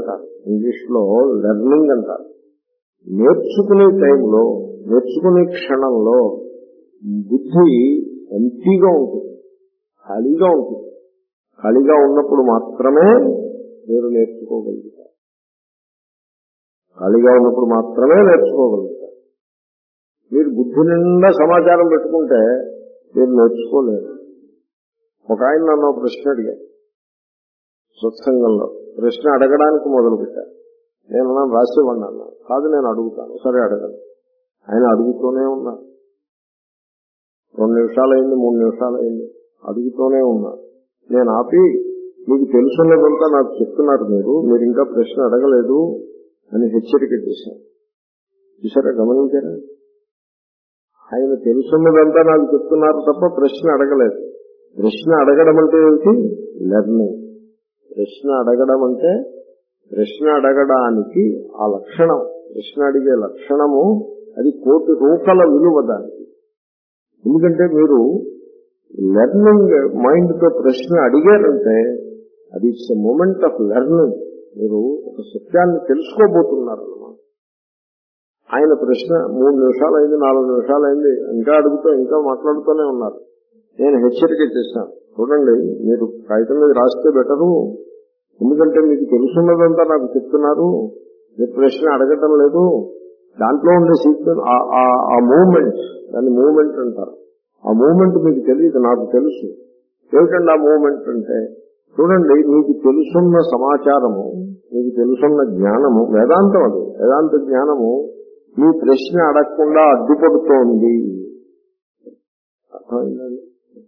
ఇంగ్లీష్లో లెర్నింగ్ అంటారు. నేర్చుకునే టైంలో, నేర్చుకునే క్షణంలో బుద్ధి ఎంటీగా ఉంటుంది, ఖాళీగా ఉంటుంది. ఖాళీగా ఉన్నప్పుడు మాత్రమే మీరు నేర్చుకోగలుగుతారు. ఖాళీగా ఉన్నప్పుడు మాత్రమే నేర్చుకోగలుగుతారు. మీరు బుద్ధి నిండా సమాచారం పెట్టుకుంటే మీరు నేర్చుకోలేరు. ఒక ఆయన నన్ను ప్రశ్న అడిగారు సత్సంగంలో. ప్రశ్న అడగడానికి మొదలు పెట్టారు. నేను రాసేవాడిని అన్నాను. కాదు, నేను అడుగుతాను. సరే అడగను. ఆయన అడుగుతూనే ఉన్నారు. రెండు నిమిషాలు అయింది, మూడు నిమిషాలు అయింది, అడుగుతూనే ఉన్నారు. నేను ఆపి, మీకు తెలుసున్నదంతా నాకు చెప్తున్నారు, మీరు మీరు ఇంకా ప్రశ్న అడగలేదు అని హెచ్చరిక చేశాను. చూసారా, గమనించారా? ఆయన తెలుసున్నదంతా నాకు చెప్తున్నారు తప్ప ప్రశ్న అడగలేదు. ప్రశ్న అడగడం అంటే ఏమిటి? లెర్నింగ్. ప్రశ్న అడగడం అంటే, ప్రశ్న అడగడానికి ఆ లక్షణం, ప్రశ్న అడిగే లక్షణము అది కోటి రూపాయల విలువ దానికి. ఎందుకంటే మీరు లెర్నింగ్ మైండ్ తో ప్రశ్న అడిగారంటే అది it's a moment of learning. మీరు ఒక సత్యాన్ని తెలుసుకోబోతున్నారు అన్నమాట. ఆయన ప్రశ్న మూడు నిమిషాలు అయింది, నాలుగు నిమిషాలు అయింది, ఇంకా అడుగుతూ ఇంకా మాట్లాడుతూనే ఉన్నారు. నేను హెచ్చరిక చేశాను, చూడండి మీరు కాగితం మీద రాస్తే బెటరు, ఎందుకంటే మీకు తెలుసున్నదంతా నాకు చెప్తున్నారు, మీరు ప్రశ్న అడగటం లేదు. దాంట్లో ఉండే సీక్వెన్స్, ఆ మూమెంట్, దాన్ని మూమెంట్ అంటారు. ఆ మూమెంట్ మీకు తెలియదు, నాకు తెలుసు. ఏమిటండి ఆ మూమెంట్ అంటే, చూడండి మీకు తెలుసున్న సమాచారము, మీకు తెలుసున్న జ్ఞానము, వేదాంతం అది, వేదాంత జ్ఞానము మీ ప్రశ్న అడగకుండా అడ్డుపడుతోంది. అర్థమైందండి?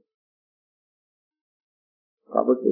కాబట్టి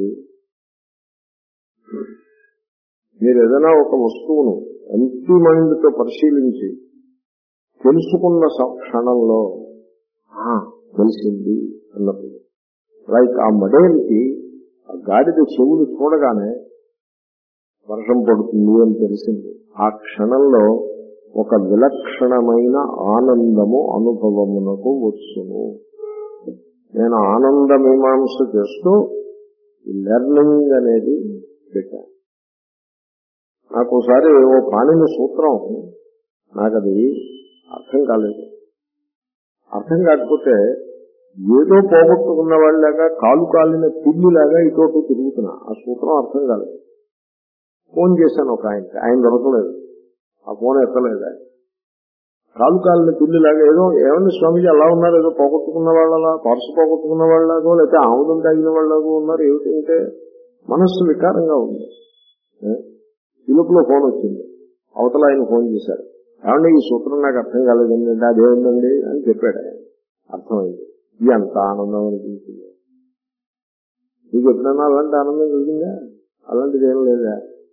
మీరు ఏదైనా ఒక వస్తువును ఎంప్టీ మైండ్ తో పరిశీలించి తెలుసుకున్న క్షణంలో తెలిసింది అన్నప్పుడు, లైక్ ఆ మడేలకి ఆ గాడిద చెవులు చూడగానే వర్షం పడుతుంది అని తెలిసింది. ఆ క్షణంలో ఒక విలక్షణమైన ఆనందము అనుభవమునకు వచ్చును. నేను ఆనంద మీమాంస చేస్తూ లెర్నింగ్ అనేది పెట్టాను. నాకు ఒకసారి ఓ పాణిని సూత్రం నాకది అర్థం కాలేదు. అర్థం కాకపోతే ఏదో పోగొట్టుకున్న వాళ్ళలాగా, కాలు కాలిన పిల్లిలాగా ఇటోటు తిరుగుతున్నా. ఆ సూత్రం అర్థం కాలేదు. ఫోన్ చేశాను ఒక ఆయనకి, ఆయన దొరకలేదు, ఆ ఫోన్ ఎత్తలేదు. ఆయన కాలు కాలిన పిల్లిలాగా ఏదో, ఏమన్నా స్వామిజీ అలా ఉన్నారు, ఏదో పోగొట్టుకున్న వాళ్ళలా, పర్సు పోగొట్టుకున్న వాళ్ళలాగో లేకపోతే ఆముదం తాగిన వాళ్ళలాగో ఉన్నారు. ఏమిటంటే మనస్సు వికారంగా ఉంది. ఇలుపులో ఫోన్ వచ్చింది, అవతల ఆయన ఫోన్ చేశారు, ఏమంటే ఈ సూత్రం నాకు అర్థం కాలేదండి అంటే అదేముందండి అని చెప్పాడు ఆయన. అర్థమైంది. ఇది అంత ఆనందం అనిపించింది. మీకు ఎప్పుడన్నా అలాంటి ఆనందం కలిగిందా? అలాంటిది ఏం లేదా?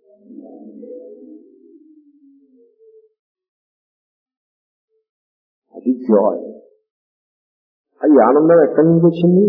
అది జాయ్. అది ఆనందం ఎక్కడి నుంచి వచ్చింది?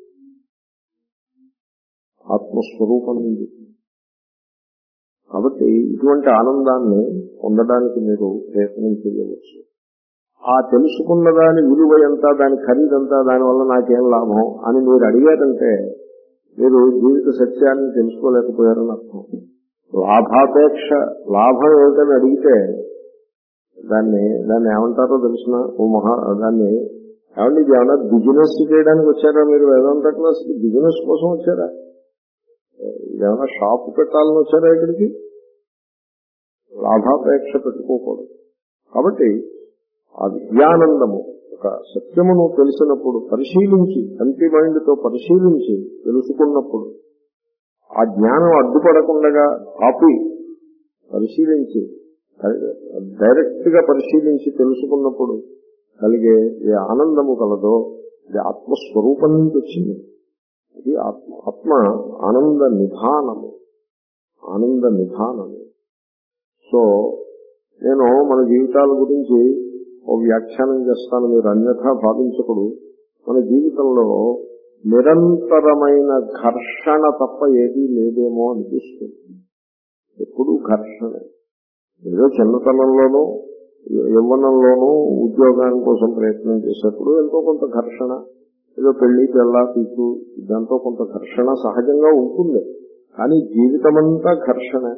ఆత్మస్వరూపం నుంచి. కాబట్టి ఇటువంటి ఆనందాన్ని పొందడానికి మీరు ప్రయత్నం చేయవచ్చు. ఆ తెలుసుకున్న దాని విలువ ఎంత, దాని ఖరీదంతా, దానివల్ల నాకేం లాభం అని మీరు అడిగారంటే మీరు జీవిత సత్యాన్ని తెలుసుకోలేకపోయారని అర్థం. లాభాపేక్ష, లాభం ఏమిటని అడిగితే దాన్ని దాన్ని ఏమంటారో తెలిసిన ఓ మహా, దాన్ని ఏమంటే ఇది ఏమన్నా బిజినెస్ చేయడానికి వచ్చారా మీరు? వేదాంత క్లాస్కి బిజినెస్ కోసం వచ్చారా? ఏమన్నా షాప్ పెట్టాలని వచ్చారా ఇక్కడికి? లాభాపేక్ష పెట్టుకోకూడదు. కాబట్టి ఆ విద్యానందము, ఒక సత్యమును తెలిసినప్పుడు పరిశీలించి, ఎంటీ మైండ్ తో పరిశీలించి తెలుసుకున్నప్పుడు, ఆ జ్ఞానం అడ్డుపడకుండా ఆపి పరిశీలించి డైరెక్ట్ గా పరిశీలించి తెలుసుకున్నప్పుడు కలిగే ఏ ఆనందము కలదో అది ఆత్మస్వరూపం నుంచి వచ్చింది. ఇది ఆత్మ ఆత్మ ఆనంద నిధానము, ఆనంద నిధానము. సో నేను మన జీవితాల గురించి ఓ వ్యాఖ్యానం చేస్తాను, మీరు అన్యథా భావించకూడదు. మన జీవితంలో నిరంతరమైన ఘర్షణ తప్ప ఏదీ లేదేమో అనిపిస్తుంది. ఎప్పుడూ ఘర్షణ. ఏదో చిన్నతనంలోనూ యవ్వనంలోనూ ఉద్యోగాని కోసం ప్రయత్నం చేసేప్పుడు ఎంతో కొంత ఘర్షణ, ఏదో పెళ్లి పిల్ల పీచు దాంతో కొంత ఘర్షణ సహజంగా ఉంటుంది. కానీ జీవితమంతా ఘర్షణ.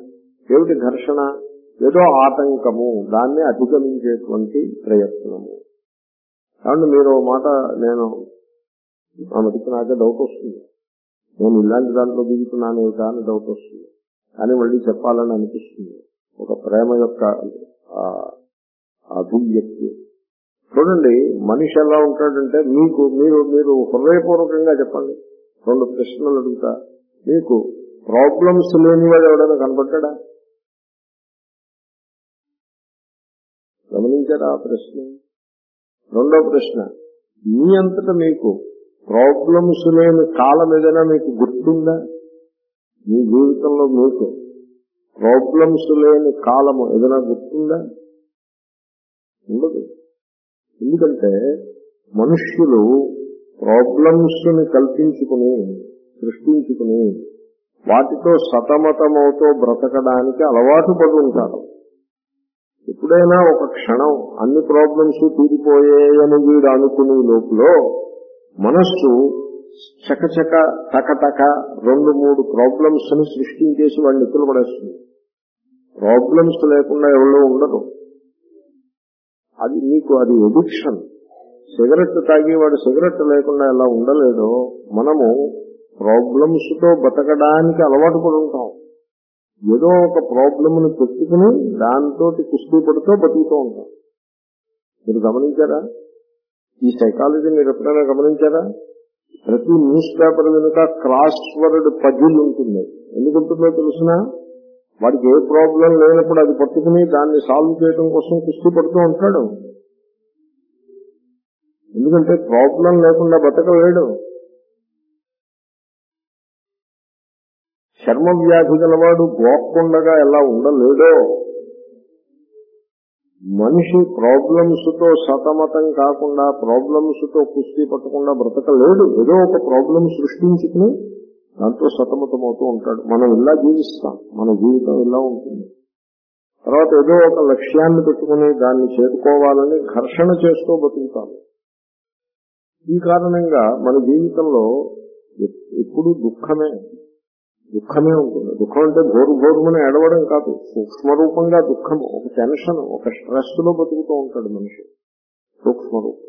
ఏమిటి ఘర్షణ? ఏదో ఆటంకము, దాన్ని అధిగమించేటువంటి ప్రయత్నము. కాబట్టి మీరు మాట నేను ఆ మటుకు నాకే డౌట్ వస్తుంది, నేను ఇలాంటి దాంట్లో దిగుతున్నాను కానీ డౌట్ వస్తుంది, కానీ మళ్ళీ చెప్పాలని అనిపిస్తుంది. ఒక ప్రేమ యొక్క అభివ్యక్తి. చూడండి, మనిషి ఎలా ఉంటాడంటే, మీకు మీరు మీరు హృదయపూర్వకంగా చెప్పండి. రెండు ప్రశ్నలు అడుగుతా. మీకు ప్రాబ్లమ్స్ లేనివాడు ఎవడైనా కనపడ్డా? గమనించారా ఆ ప్రశ్న? రెండో ప్రశ్న, మీ అంతటా మీకు ప్రాబ్లమ్స్ లేని కాలం ఏదైనా మీకు గుర్తుందా? మీ జీవితంలో మీకు ప్రాబ్లమ్స్ లేని కాలము ఏదైనా గుర్తుందా? ఉండదు. ఎందుకంటే మనుష్యులు ప్రాబ్లమ్స్ ని కల్పించుకుని సృష్టించుకుని వాటితో సతమతమవుతూ బ్రతకడానికి అలవాటు పడి ఉంటారు. ఎప్పుడైనా ఒక క్షణం అన్ని ప్రాబ్లమ్స్ తీరిపోయాయని వీడు అనుకునే లోపల మనస్సు చకచక టకటక రెండు మూడు ప్రాబ్లమ్స్ ని సృష్టించేసి వాడిని ఎత్తులు పడేస్తుంది. ప్రాబ్లమ్స్ లేకుండా ఎవరో ఉండరు. అది మీకు అది ఎడిక్షన్. సిగరెట్ తాగేవాడు సిగరెట్ లేకుండా ఎలా ఉండలేదో మనము ప్రాబ్లమ్స్ తో బతకడానికి అలవాటు పడి ఉంటాం. ఏదో ఒక ప్రాబ్లమ్ ను పెట్టుకుని దాంతో కుస్తీ పడుతూ బతుకుతూ ఉంటాం. మీరు గమనించారా? ఈ సైకాలజీ మీరు ఎప్పుడైనా గమనించారా? ప్రతి న్యూస్ పేపర్ వెనుక క్రాస్ వర్డ్ పజిల్ ఉంటుంది. ఎందుకుంటుందో తెలిసినా వాడికి ఏ ప్రాబ్లం లేనప్పుడు అది పట్టుకుని దాన్ని సాల్వ్ చేయడం కోసం కుస్తీ పడుతూ ఉంటాడు. ఎందుకంటే ప్రాబ్లం లేకుండా బతకలేడు. చర్మ వ్యాధి గలవాడు గోక్కుండగా ఎలా ఉండలేడో మనిషి ప్రాబ్లమ్స్ తో సతమతం కాకుండా ప్రాబ్లమ్స్ తో కుస్తీ పట్టకుండా బ్రతకలేడు. ఏదో ఒక ప్రాబ్లం సృష్టించుకుని దాంతో సతమతం అవుతూ ఉంటాడు. మనం ఇలా జీవిస్తాం, మన జీవితం ఇలా ఉంటుంది. తర్వాత ఏదో ఒక లక్ష్యాన్ని పెట్టుకుని దాన్ని చేరుకోవాలని ఘర్షణ చేస్తూ బతుకుతాము. ఈ కారణంగా మన జీవితంలో ఎప్పుడు దుఃఖమే దుఃఖమే ఉంటుంది. దుఃఖం అంటే ఘోరు ఘోరుమని ఏడవడం కాదు, సూక్ష్మరూపంగా దుఃఖము, ఒక టెన్షన్, ఒక స్ట్రెస్ లో బతుకుతూ ఉంటాడు మనిషి. సూక్ష్మరూపం.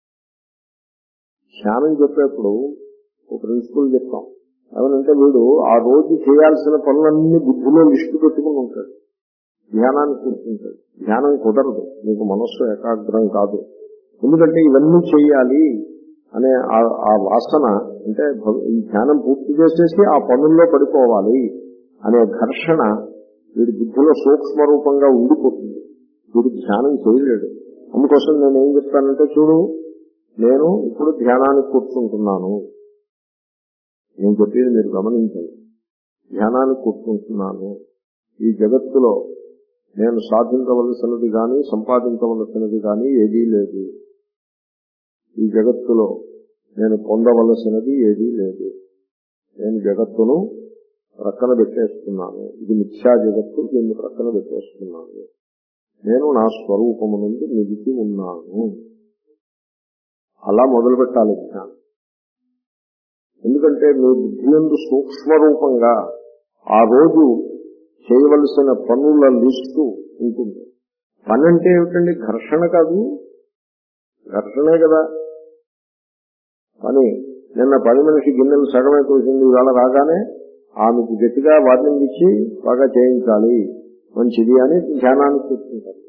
ధ్యానం చెప్పేప్పుడు ఒక ప్రిన్సిపల్ చెప్తాం. ఏమనంటే వీడు ఆ రోజు చేయాల్సిన పనులన్నీ బుద్ధిలో లిస్టు పెట్టుకుని ఉంటాడు. ధ్యానానికి కూర్చుంటాడు. ధ్యానం కుదరదు, మీకు మనస్సు ఏకాగ్రం కాదు. ఎందుకంటే ఇవన్నీ చేయాలి అనే ఆ వాసన, అంటే ఈ ధ్యానం పూర్తి చేసేసి ఆ పనుల్లో పడిపోవాలి అనే ఘర్షణ వీడి బుద్ధిలో సూక్ష్మ రూపంగా ఉండిపోతుంది. వీడు ధ్యానం చేయలేడు. అందుకోసం నేను ఏం చెప్తానంటే, చూడు నేను ఇప్పుడు ధ్యానానికి కూర్చుంటున్నాను, నేను చెప్పేది మీరు గమనించండి. ధ్యానానికి కూర్చుంటున్నాను. ఈ జగత్తులో నేను సాధించవలసినది కానీ సంపాదించవలసినది కానీ ఏదీ లేదు. ఈ జగత్తులో నేను పొందవలసినది ఏదీ లేదు. నేను జగత్తును ప్రక్కన పెట్టేస్తున్నాను. ఇది మిథ్యా జగత్తు, దీన్ని ప్రక్కన పెట్టేస్తున్నాను. నేను నా స్వరూపము నుండి నిలిచి ఉన్నాను. అలా మొదలు పెట్టాలి ధ్యానం. ఎందుకంటే మీ బుద్ధి యందు సూక్ష్మరూపంగా ఆ రోజు చేయవలసిన పనుల లిస్టు ఉంటుంది. పని అంటే ఏమిటండి? ఘర్షణ కాదు, ఘర్షణే కదా పని. నిన్న పని మనిషి గిన్నెలు సగమే తోసింది, ఇవాళ రాగానే ఆమెకు గట్టిగా వార్నింగ్ ఇచ్చి బాగా చేయించాలి, మంచిది అని ధ్యానానికి కూర్చుంటారు.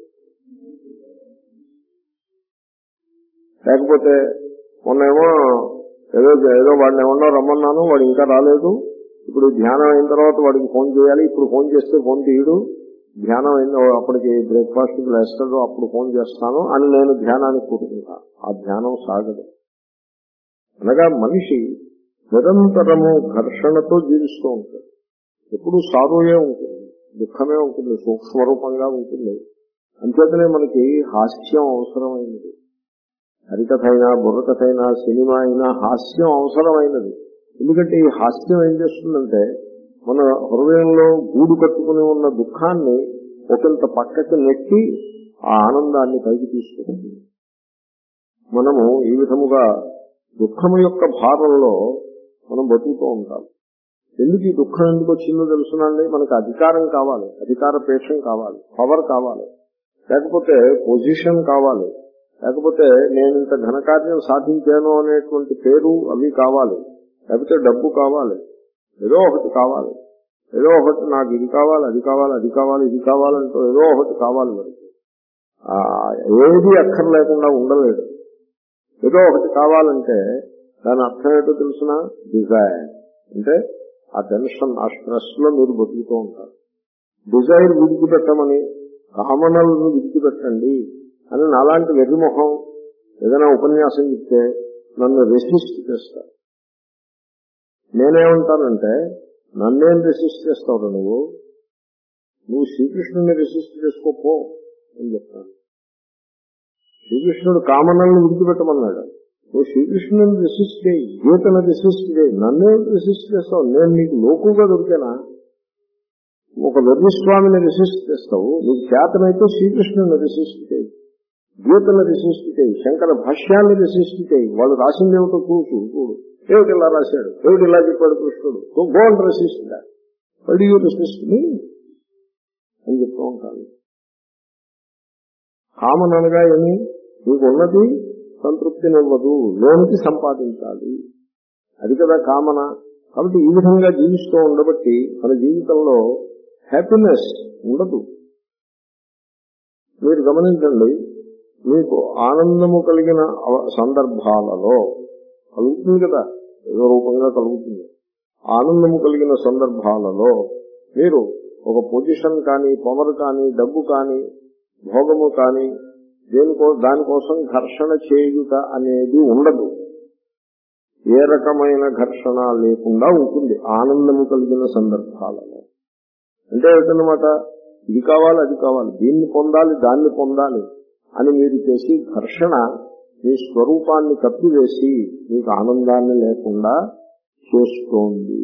లేకపోతే మొన్నేమో ఏదో ఏదో వాడిని ఏమన్నా రమ్మన్నాను, వాడు ఇంకా రాలేదు, ఇప్పుడు ధ్యానం అయిన తర్వాత వాడికి ఫోన్ చేయాలి, ఇప్పుడు ఫోన్ చేస్తే ఫోన్ తీయడు, ధ్యానం అయిన అప్పటికి బ్రేక్ఫాస్ట్ లేస్తాడు, అప్పుడు ఫోన్ చేస్తాను అని నేను ధ్యానానికి కూర్చుంటా. ఆ ధ్యానం సాగదు. అనగా మనిషి నిరంతరము ఘర్షణతో జీవిస్తూ ఉంటాడు. ఎప్పుడు సారుయే ఉంటుంది, దుఃఖమే ఉంటుంది, సూక్ష్మరూపంగా ఉంటుంది. అంచేతనే మనకి హాస్యం అవసరమైనది. హరికథ అయినా బుర్రకథ అయినా సినిమా అయినా హాస్యం అవసరమైనది. ఎందుకంటే ఈ హాస్యం ఏం చేస్తుందంటే మన హృదయంలో గూడు కట్టుకుని ఉన్న దుఃఖాన్ని ఒకంత పక్కకి నెట్టి ఆ ఆనందాన్ని పైకి తీసుకుంటుంది. మనము ఈ విధముగా దుఃఖము యొక్క భారంలో మనం బతుకుతూ ఉంటాం. ఎందుకు ఈ దుఃఖం ఎందుకు వచ్చిందో తెలుసునండి. మనకు అధికారం కావాలి, అధికార పేషం కావాలి, పవర్ కావాలి, లేకపోతే పొజిషన్ కావాలి, లేకపోతే నేను ఇంత ఘనకార్యం సాధించాను అనేటువంటి పేరు అవి కావాలి, లేకపోతే డబ్బు కావాలి, ఏదో ఒకటి కావాలి, ఏదో ఒకటి నాకు ఇది కావాలి, అది కావాలి, అది కావాలి, ఇది కావాలంటూ ఏదో ఒకటి కావాలి. మనకి ఏది అక్కర్లేకుండా ఉండలేడు. ఏదో ఒకటి కావాలంటే దాని అర్థం ఏంటో తెలుసిన, డిజైర్. అంటే ఆ టెన్షన్, ఆ స్ట్రెస్ లో మీరు బతుకుతూ ఉంటారు. డిజైర్ విడిచిపెట్టమని, కామనలను విడిచిపెట్టండి అని నాలాంటి వెర్రిమొహం ఏదైనా ఉపన్యాసం చెప్తే నన్ను రెసిస్ట్ చేస్తారు. నేనేమంటానంటే, నన్నేం రెసిస్ట్ చేస్తావు నువ్వు, నువ్వు శ్రీకృష్ణుని రెసిస్ట్ చేసుకోపో అని చెప్తాను. శ్రీకృష్ణుడు కామనల్ని విడిచిపెట్టమన్నాడు, నువ్వు శ్రీకృష్ణుని రెసిస్ట్ చేయి, గీతను రెసిస్ట్ చేయి, నన్నే రెసిస్ట్ చేస్తావు. నేను నీకు లోకుగా దొరికేనా? ఒక వెర్రిస్వామిని రెసిస్ట్ చేస్తావు, నీకు చేతనైతే శ్రీకృష్ణుని రెసిస్ట్ చేయి, గీతను రెసిస్ట్ చేయి, శంకర భాష్యాన్ని రెసిస్ట్ చేయి. వాళ్ళు రాసిందేమిటో చూసు, చూడు ఏమిటి ఇలా రాశాడు, ఏమిటి ఇలా చెప్పాడు కృష్ణుడు, go and resist that, why do you resist me అని చెప్తూ ఉంటాను. కామన్ అనగా ఏమి, నీకు ఉన్నది సంతృప్తినివ్వదు, లోనికి సంపాదించాలి, అది కదా కామన. కాబట్టి ఈ విధంగా జీవిస్తూ ఉండబట్టి మన జీవితంలో హ్యాపీనెస్ ఉండదు. మీరు గమనించండి, మీకు ఆనందము కలిగిన సందర్భాలలో కలుగుతుంది కదా, ఏదో రూపంగా కలుగుతుంది. ఆనందము కలిగిన సందర్భాలలో మీరు ఒక పొజిషన్ కానీ, పవర్ కానీ, డబ్బు కానీ, భోగము కానీ దేనికో దానికోసం ఘర్షణ చేయుట అనేది ఉండదు. ఏ రకమైన ఘర్షణ లేకుండా ఉంటుంది ఆనందము కలిగిన సందర్భాలలో. అంటే ఏంటన్నమాట, ఇది కావాలి, అది కావాలి, దీన్ని పొందాలి, దాన్ని పొందాలి అని మీరు చేసి ఘర్షణ మీ స్వరూపాన్ని కప్పివేసి మీకు ఆనందాన్ని లేకుండా చేస్తోంది.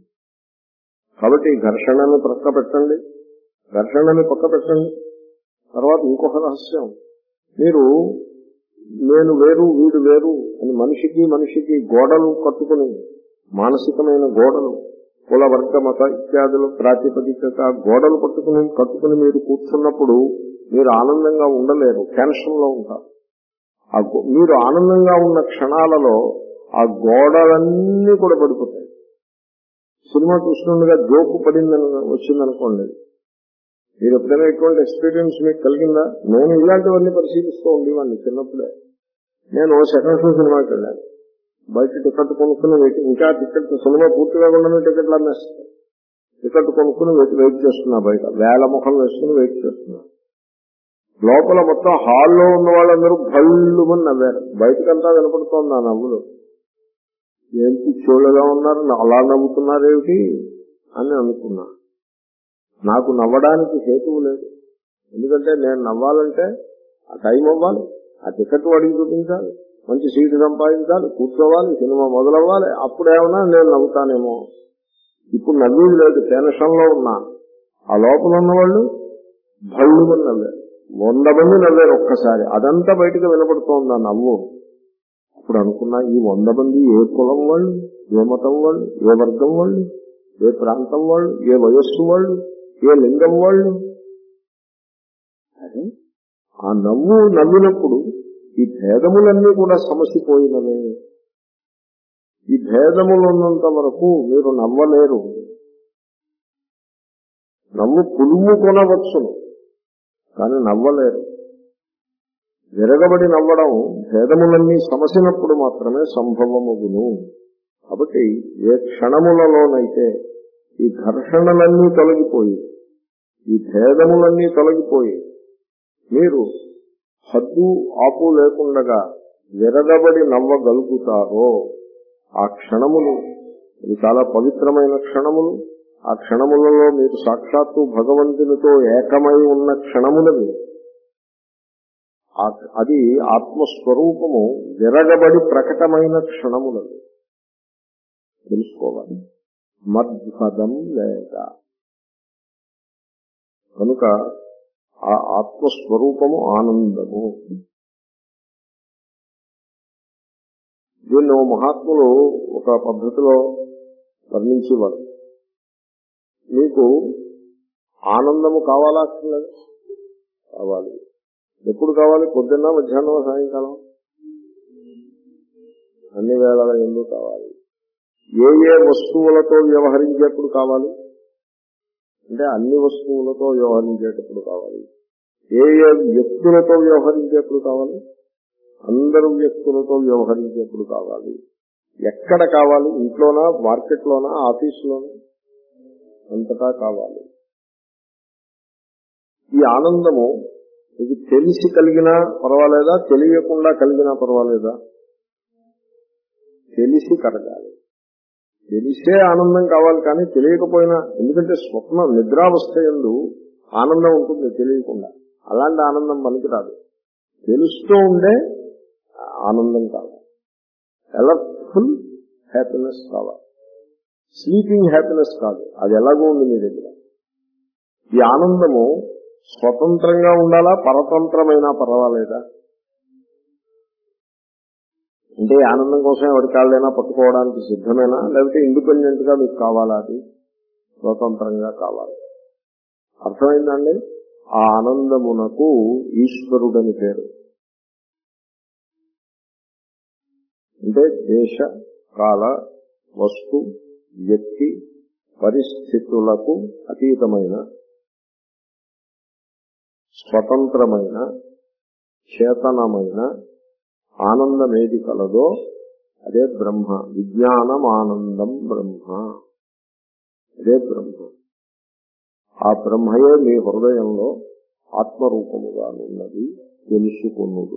కాబట్టి ఘర్షణను పక్క పెట్టండి, ఘర్షణని పక్క పెట్టండి. తర్వాత ఇంకొక రహస్యం, మీరు నేను వేరు వీడు వేరు అని మనిషికి మనిషికి గోడలు కట్టుకుని, మానసికమైన గోడలు, కుల వర్గ మత ఇత్యాదులు ప్రాతిపదికత గోడలు పట్టుకుని కట్టుకుని మీరు కూర్చున్నప్పుడు మీరు ఆనందంగా ఉండలేరు, టెన్షన్ లో ఉంటారు. ఆ మీరు ఆనందంగా ఉన్న క్షణాలలో ఆ గోడలన్నీ కూడా పడిపోతాయి. సినిమా చూస్తుండగా జోకు పడిందని వచ్చిందనుకోండి, మీరు ఎప్పుడైనా ఎటువంటి ఎక్స్పీరియన్స్ మీకు కలిగిందా? నేను ఇలాంటివన్నీ పరిశీలిస్తూ ఉండేవాడిని చిన్నప్పుడే. నేను సెకండ్ షో సినిమాకి వెళ్ళాను, బయట టికెట్ కొనుక్కుని వెయిట్, ఇంకా టికెట్ సినిమా పూర్తిగా ఉండని టికెట్లు అమ్మేస్తాను. టికెట్ కొనుక్కుని వెయిట్ చేస్తున్నా, బయట వేల ముఖం వేసుకుని వెయిట్ చేస్తున్నా. లోపల మొత్తం హాల్లో ఉన్న వాళ్ళందరూ భళ్ళు అని నవ్వారు, బయటకంతా వినపడుతోంది ఆ నవ్వులు. ఏంటి చూడగా ఉన్నారు, అలా నవ్వుతున్నారేమిటి అని అనుకున్నా. నాకు నవ్వడానికి హేతువు లేదు, ఎందుకంటే నేను నవ్వాలంటే ఆ టైం అవ్వాలి, ఆ టికెట్ వాడికి చూపించాలి, మంచి సీటు సంపాదించాలి, కూర్చోవాలి, సినిమా మొదలవ్వాలి, అప్పుడేమన్నా నేను నవ్వుతానేమో. ఇప్పుడు నవ్వేది లేదు, టెన్షన్ లో ఉన్నా. ఆ లోపల ఉన్నవాళ్ళు భళ్ళు అని నవ్వారు, వంద మంది నవ్వారు ఒక్కసారి, అదంతా బయటకు వినపడుతోంది ఆ నవ్వు. అప్పుడు అనుకున్నా, ఈ వంద మంది ఏ కులం వాళ్ళు, ఏ మతం వాళ్ళు, ఏ వర్గం వాళ్ళు, ఏ ప్రాంతం వాళ్ళు, ఏ వయస్సు వాళ్ళు, ఏ లింగం వాళ్ళు. అదే ఆ నవ్వు నవ్వినప్పుడు ఈ భేదములన్నీ కూడా సమసిపోయినవే. ఈ భేదములు ఉన్నంత వరకు మీరు నవ్వలేరు. నవ్వు పులుము కొనవచ్చును కానీ నవ్వలేరు. విరగబడి నవ్వడం భేదములన్నీ సమసినప్పుడు మాత్రమే సంభవమగును. కాబట్టి ఏ క్షణములలోనైతే ఈ ఘర్షణలన్నీ తొలగిపోయి, ఈ భేదములన్నీ తొలగిపోయి మీరు హద్దు ఆపు లేకుండగా విరగబడి నవ్వగలుగుతారో ఆ క్షణములు ఇది చాలా పవిత్రమైన క్షణములు. ఆ క్షణములలో మీరు సాక్షాత్తు భగవంతునితో ఏకమై ఉన్న క్షణములని, అది ఆత్మస్వరూపము విరగబడి ప్రకటమైన క్షణములని తెలుసుకోవాలి. మద్భదం లేక కనుక ఆ ఆత్మస్వరూపము ఆనందము. దీన్ని మహాత్ములు ఒక పద్ధతిలో వర్ణించేవారు. మీకు ఆనందము కావాలా అక్కర్లేదు? కావాలి. ఎప్పుడు కావాలి? పొద్దున్న, మధ్యాహ్నం, సాయంకాలం, అన్ని వేళల ఎందుకు కావాలి? ఏ ఏ వస్తువులతో వ్యవహరించేప్పుడు కావాలి అంటే అన్ని వస్తువులతో వ్యవహరించేటప్పుడు కావాలి. ఏ ఏ వ్యక్తులతో వ్యవహరించేప్పుడు కావాలి? అందరు వ్యక్తులతో వ్యవహరించేప్పుడు కావాలి. ఎక్కడ కావాలి? ఇంట్లోనా, మార్కెట్లోనా, ఆఫీసులోనా? అంతటా కావాలి. ఈ ఆనందము ఇది తెలిసి కలిగినా పర్వాలేదా, తెలియకుండా కలిగినా పర్వాలేదా? తెలిసి కలగాలి. తెలిసే ఆనందం కావాలి కానీ తెలియకపోయినా, ఎందుకంటే స్వప్నం నిద్రావస్థ యందు ఆనందం ఉంటుంది తెలియకుండా. అలాంటి ఆనందం పనికిరాదు. తెలుస్తూ ఉండే ఆనందం కావాలి. ఎలర్ఫుల్ హ్యాపీనెస్ కావాలి. స్లీపింగ్ హ్యాపీనెస్ కాదు. అది ఎలాగో ఉంది మీ దగ్గర. ఈ ఆనందము స్వతంత్రంగా ఉండాలా, పరతంత్రమైనా పర్వాలేదా? అంటే ఆనందం కోసం ఎవరి కాళ్ళైనా పట్టుకోవడానికి సిద్ధమేనా, లేకపోతే ఇండిపెండెంట్ గా మీకు కావాలా? అది స్వతంత్రంగా కావాలి. అర్థమైందండి? ఆ ఆనందమునకు ఈశ్వరుడని పేరు. అంటే దేశ, కాల, వస్తు, వ్యక్తి, పరిస్థితులకు అతీతమైన స్వతంత్రమైన చేతనమైన ఆనందమేది కలదో అదే బ్రహ్మ. విజ్ఞానం ఆనందం బ్రహ్మ. అదే బ్రహ్మ. ఆ బ్రహ్మయే మీ హృదయంలో ఆత్మరూపముగా ఉన్నది తెలుసుకున్నది.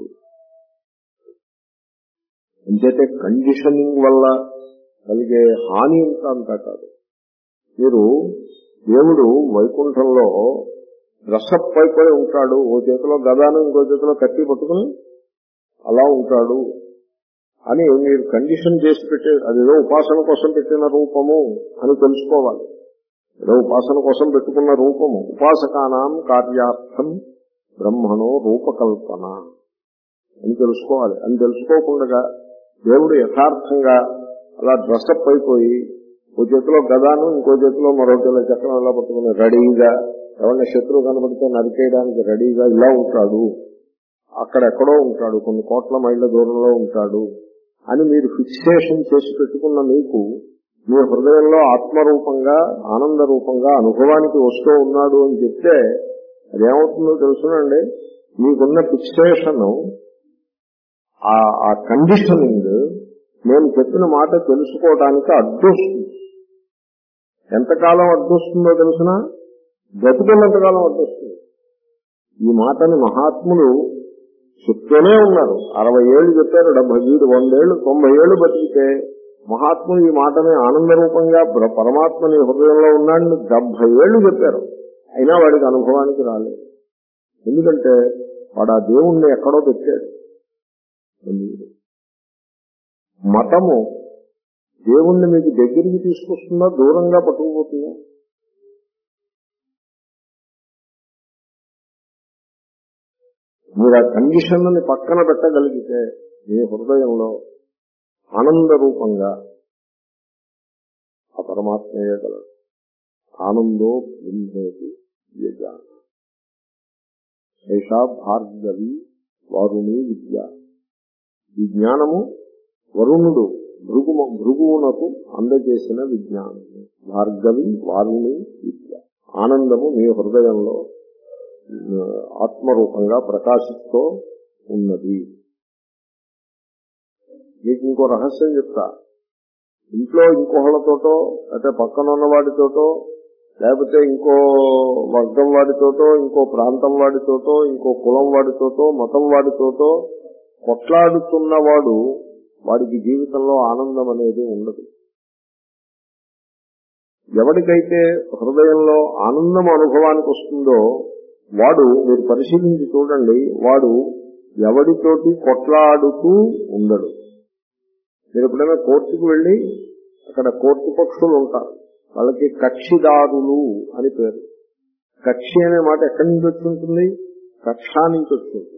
అంచేతే కండిషనింగ్ వల్ల కలిగే హాని ఇంకా అంతా కాదు. మీరు దేవుడు వైకుంఠంలో డ్రెస్అప్ అయిపోయి ఉంటాడు, ఓ చేతిలో గదాను ఇంకో చేతిలో కత్తి పట్టుకుని అలా ఉంటాడు అని మీరు కండిషన్ చేసి పెట్టే, అదేదో ఉపాసన కోసం పెట్టిన రూపము అని తెలుసుకోవాలి. ఏదో ఉపాసన కోసం పెట్టుకున్న రూపము. ఉపాసకానాం కార్యార్థం బ్రహ్మణో రూపకల్పన అని తెలుసుకోవాలి. అని తెలుసుకోకుండా దేవుడు యథార్థంగా అలా డ్రెస్అప్ అయిపోయి ఓ చేతిలో గదాను ఇంకో చేతిలో మరో చేతిలో చక్రం అలా పట్టుకుని రెడీగా, ఎవరైనా శత్రువు కనబడితే నరికేయడానికి రెడీగా ఇలా ఉంటాడు, అక్కడెక్కడో ఉంటాడు, కొన్ని కోట్ల మైళ్ళ దూరంలో ఉంటాడు అని మీరు ఫిక్సేషన్ చేసి పెట్టుకున్న మీకు మీ హృదయంలో ఆత్మరూపంగా ఆనంద రూపంగా అనుభవానికి వస్తూ ఉన్నాడు అని చెప్తే అదేమవుతుందో తెలుసునండి. మీకున్న ఫిక్సేషన్, ఆ కండిషనింగ్ నేను చెప్పిన మాట తెలుసుకోవడానికి అడ్డొస్తుంది. ఎంతకాలం అడ్డొస్తుందో తెలుసునా? బతుకున్నంతకాలం అడ్డొస్తుంది. ఈ మాటని మహాత్ములు చెప్తూనే ఉన్నారు. అరవై ఏళ్ళు చెప్పారు, డెబ్బై వీడు వందేళ్లు తొంభై ఏళ్లు బతికితే మహాత్ములు ఈ మాటని ఆనంద రూపంగా పరమాత్మని హృదయంలో ఉన్నాడని డెబ్బై ఏళ్లు చెప్పారు. అయినా వాడికి అనుభవానికి రాలేదు. ఎందుకంటే వాడు ఆ దేవుణ్ణి ఎక్కడో పెట్టాడు. మతము దేవుణ్ణి మీకు దగ్గరికి తీసుకొస్తుందా, దూరంగా పట్టుకుపోతుందా? మీరు ఆ కండిషన్ని పక్కన పెట్టగలిగితే మీ హృదయంలో ఆనంద రూపంగా ఆ పరమాత్మయే గలడు. ఆనందో బ్రహ్మేతి యజాన ఏషా భార్గవి వారుణి విద్య. ఈ జ్ఞానము వరుణుడు భృగు భృగువునకు అందజేసిన విజ్ఞానము. భార్గవి వారుణి విద్య. ఆనందము మీ హృదయంలో ఆత్మరూపంగా ప్రకాశిస్తూ ఉన్నది. మీకు ఇంకో రహస్యం చెప్తా. ఇంట్లో ఇంకోహళ్లతోటో లేకపోతే పక్కన ఉన్న వాడితోటో లేకపోతే ఇంకో వర్గం వాడితోటో ఇంకో ప్రాంతం వాడితోటో ఇంకో కులం వాడితోటో మతం వాడితోటో కొట్లాడుతున్నవాడు వాడికి జీవితంలో ఆనందం అనేది ఉండదు. ఎవరికైతే హృదయంలో ఆనందం అనుభవానికి వస్తుందో వాడు, మీరు పరిశీలించి చూడండి, వాడు ఎవడితోటి కొట్లాడుతూ ఉండడు. మీరు ఎప్పుడైనా కోర్టుకు వెళ్ళి అక్కడ కోర్టు పక్షులు ఉంటారు, వాళ్ళకి కక్షిదారులు అని పేరు. కక్షి అనే మాట ఎక్కడి నుంచి వచ్చి ఉంటుంది? కక్షా నుంచి వచ్చింది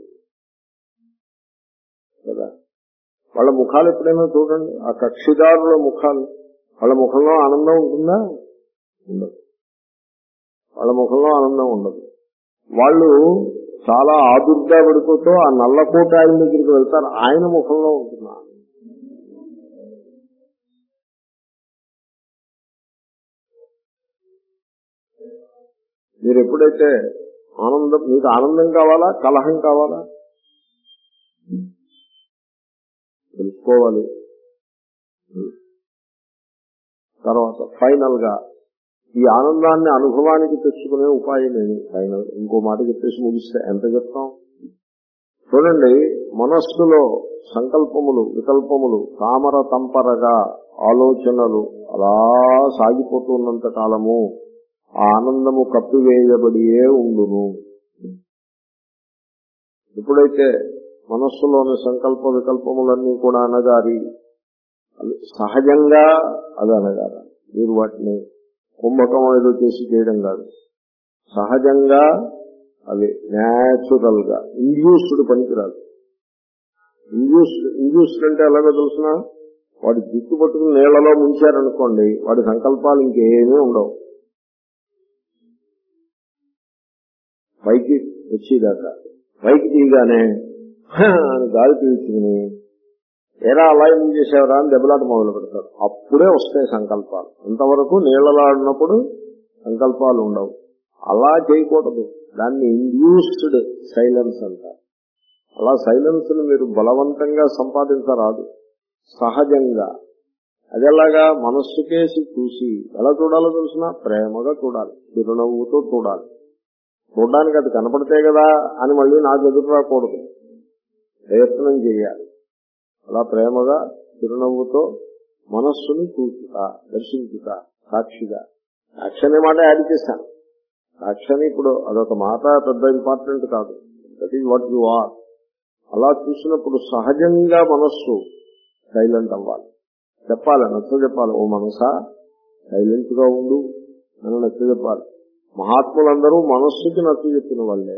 కదా. వాళ్ళ ముఖాలు ఎప్పుడైనా చూడండి, ఆ కక్షిదారుల ముఖాలు, వాళ్ళ ముఖంలో ఆనందం ఉంటుందా? ఉండదు. వాళ్ళ ముఖంలో ఆనందం ఉండదు. వాళ్ళు చాలా ఆదుర్గా పడిపోతూ ఆ నల్లకోట ఆయన దగ్గరికి వెళ్తారు, ఆయన ముఖంలో ఉంటుంది. మీరు ఎప్పుడైతే ఆనందం, మీకు ఆనందం కావాలా కలహం కావాలా తెలుసుకోవాలి. తర్వాత ఫైనల్ గా ఈ ఆనందాన్ని అనుభవానికి తెచ్చుకునే ఉపాయం ఏమి? ఫైనల్ ఇంకో మాట చెప్పేసి ముగిస్తే ఎంత చెప్తాం చూడండి. మనస్సులో సంకల్పములు వికల్పములు తామర తంపరగా ఆలోచనలు అలా సాగిపోతున్నంత కాలము ఆ ఆనందము కప్పివేయబడియే ఉండును. ఎప్పుడైతే మనస్సులోని సంకల్ప వికల్పములన్నీ కూడా అనగారి సహజంగా అది అనగారు, మీరు వాటిని కుంభకం ఏదో చేసి చేయడం కాదు, సహజంగా అవి న్యాచురల్ గా ఇండ్యూస్డ్ పనికిరాదు. ఇండ్యూస్డ్ ఇండ్యూస్డ్ అంటే ఎలాగో తెలిసిన, వాడి జుట్టు పట్టుకుని నీళ్లలో ముంచారనుకోండి, వాడి సంకల్పాలు ఇంకేమీ ఉండవు పైకి వచ్చేదాకా. పైకి తీయగానే అని గాలి పీల్చుకుని ఏరా అలా ఏం చేసేవరా అని దెబ్బలాట మొదలు పెడతారు. అప్పుడే వస్తాయి సంకల్పాలు. అంతవరకు నీళ్లలో ఆడినప్పుడు సంకల్పాలు ఉండవు. అలా చేయకూడదు, దాన్ని ఇండ్యూస్డ్ సైలెన్స్ అంటారు. అలా సైలెన్స్ ను మీరు బలవంతంగా సంపాదించరాదు, సహజంగా. అదేలాగా మనస్సుకేసి చూసి ఎలా చూడాలో తెలిసిన, ప్రేమగా చూడాలి, చిరునవ్వుతో చూడాలి. చూడడానికి అది కనపడితే కదా అని మళ్ళీ నాకు ఎదురు రాకూడదు, ప్రయత్నం చేయాలి. అలా ప్రేమగా చిరునవ్వుతో మనస్సుని చూచుట, దర్శించుట, సాక్షిగా. సాక్షి అనే మాట యాడ్ చేశాను. సాక్షి అని ఇప్పుడు అదొక మాట పెద్ద ఇంపార్టెంట్ కాదు, that is what you are. అలా చూసినప్పుడు సహజంగా మనస్సు సైలెంట్ అవ్వాలి. చెప్పాలి, నచ్చ చెప్పాలి, ఓ మనసా సైలెంట్ గా ఉండు అని నచ్చ చెప్పాలి. మహాత్ములందరూ మనస్సుకి నచ్చ చెప్పిన వాళ్ళే.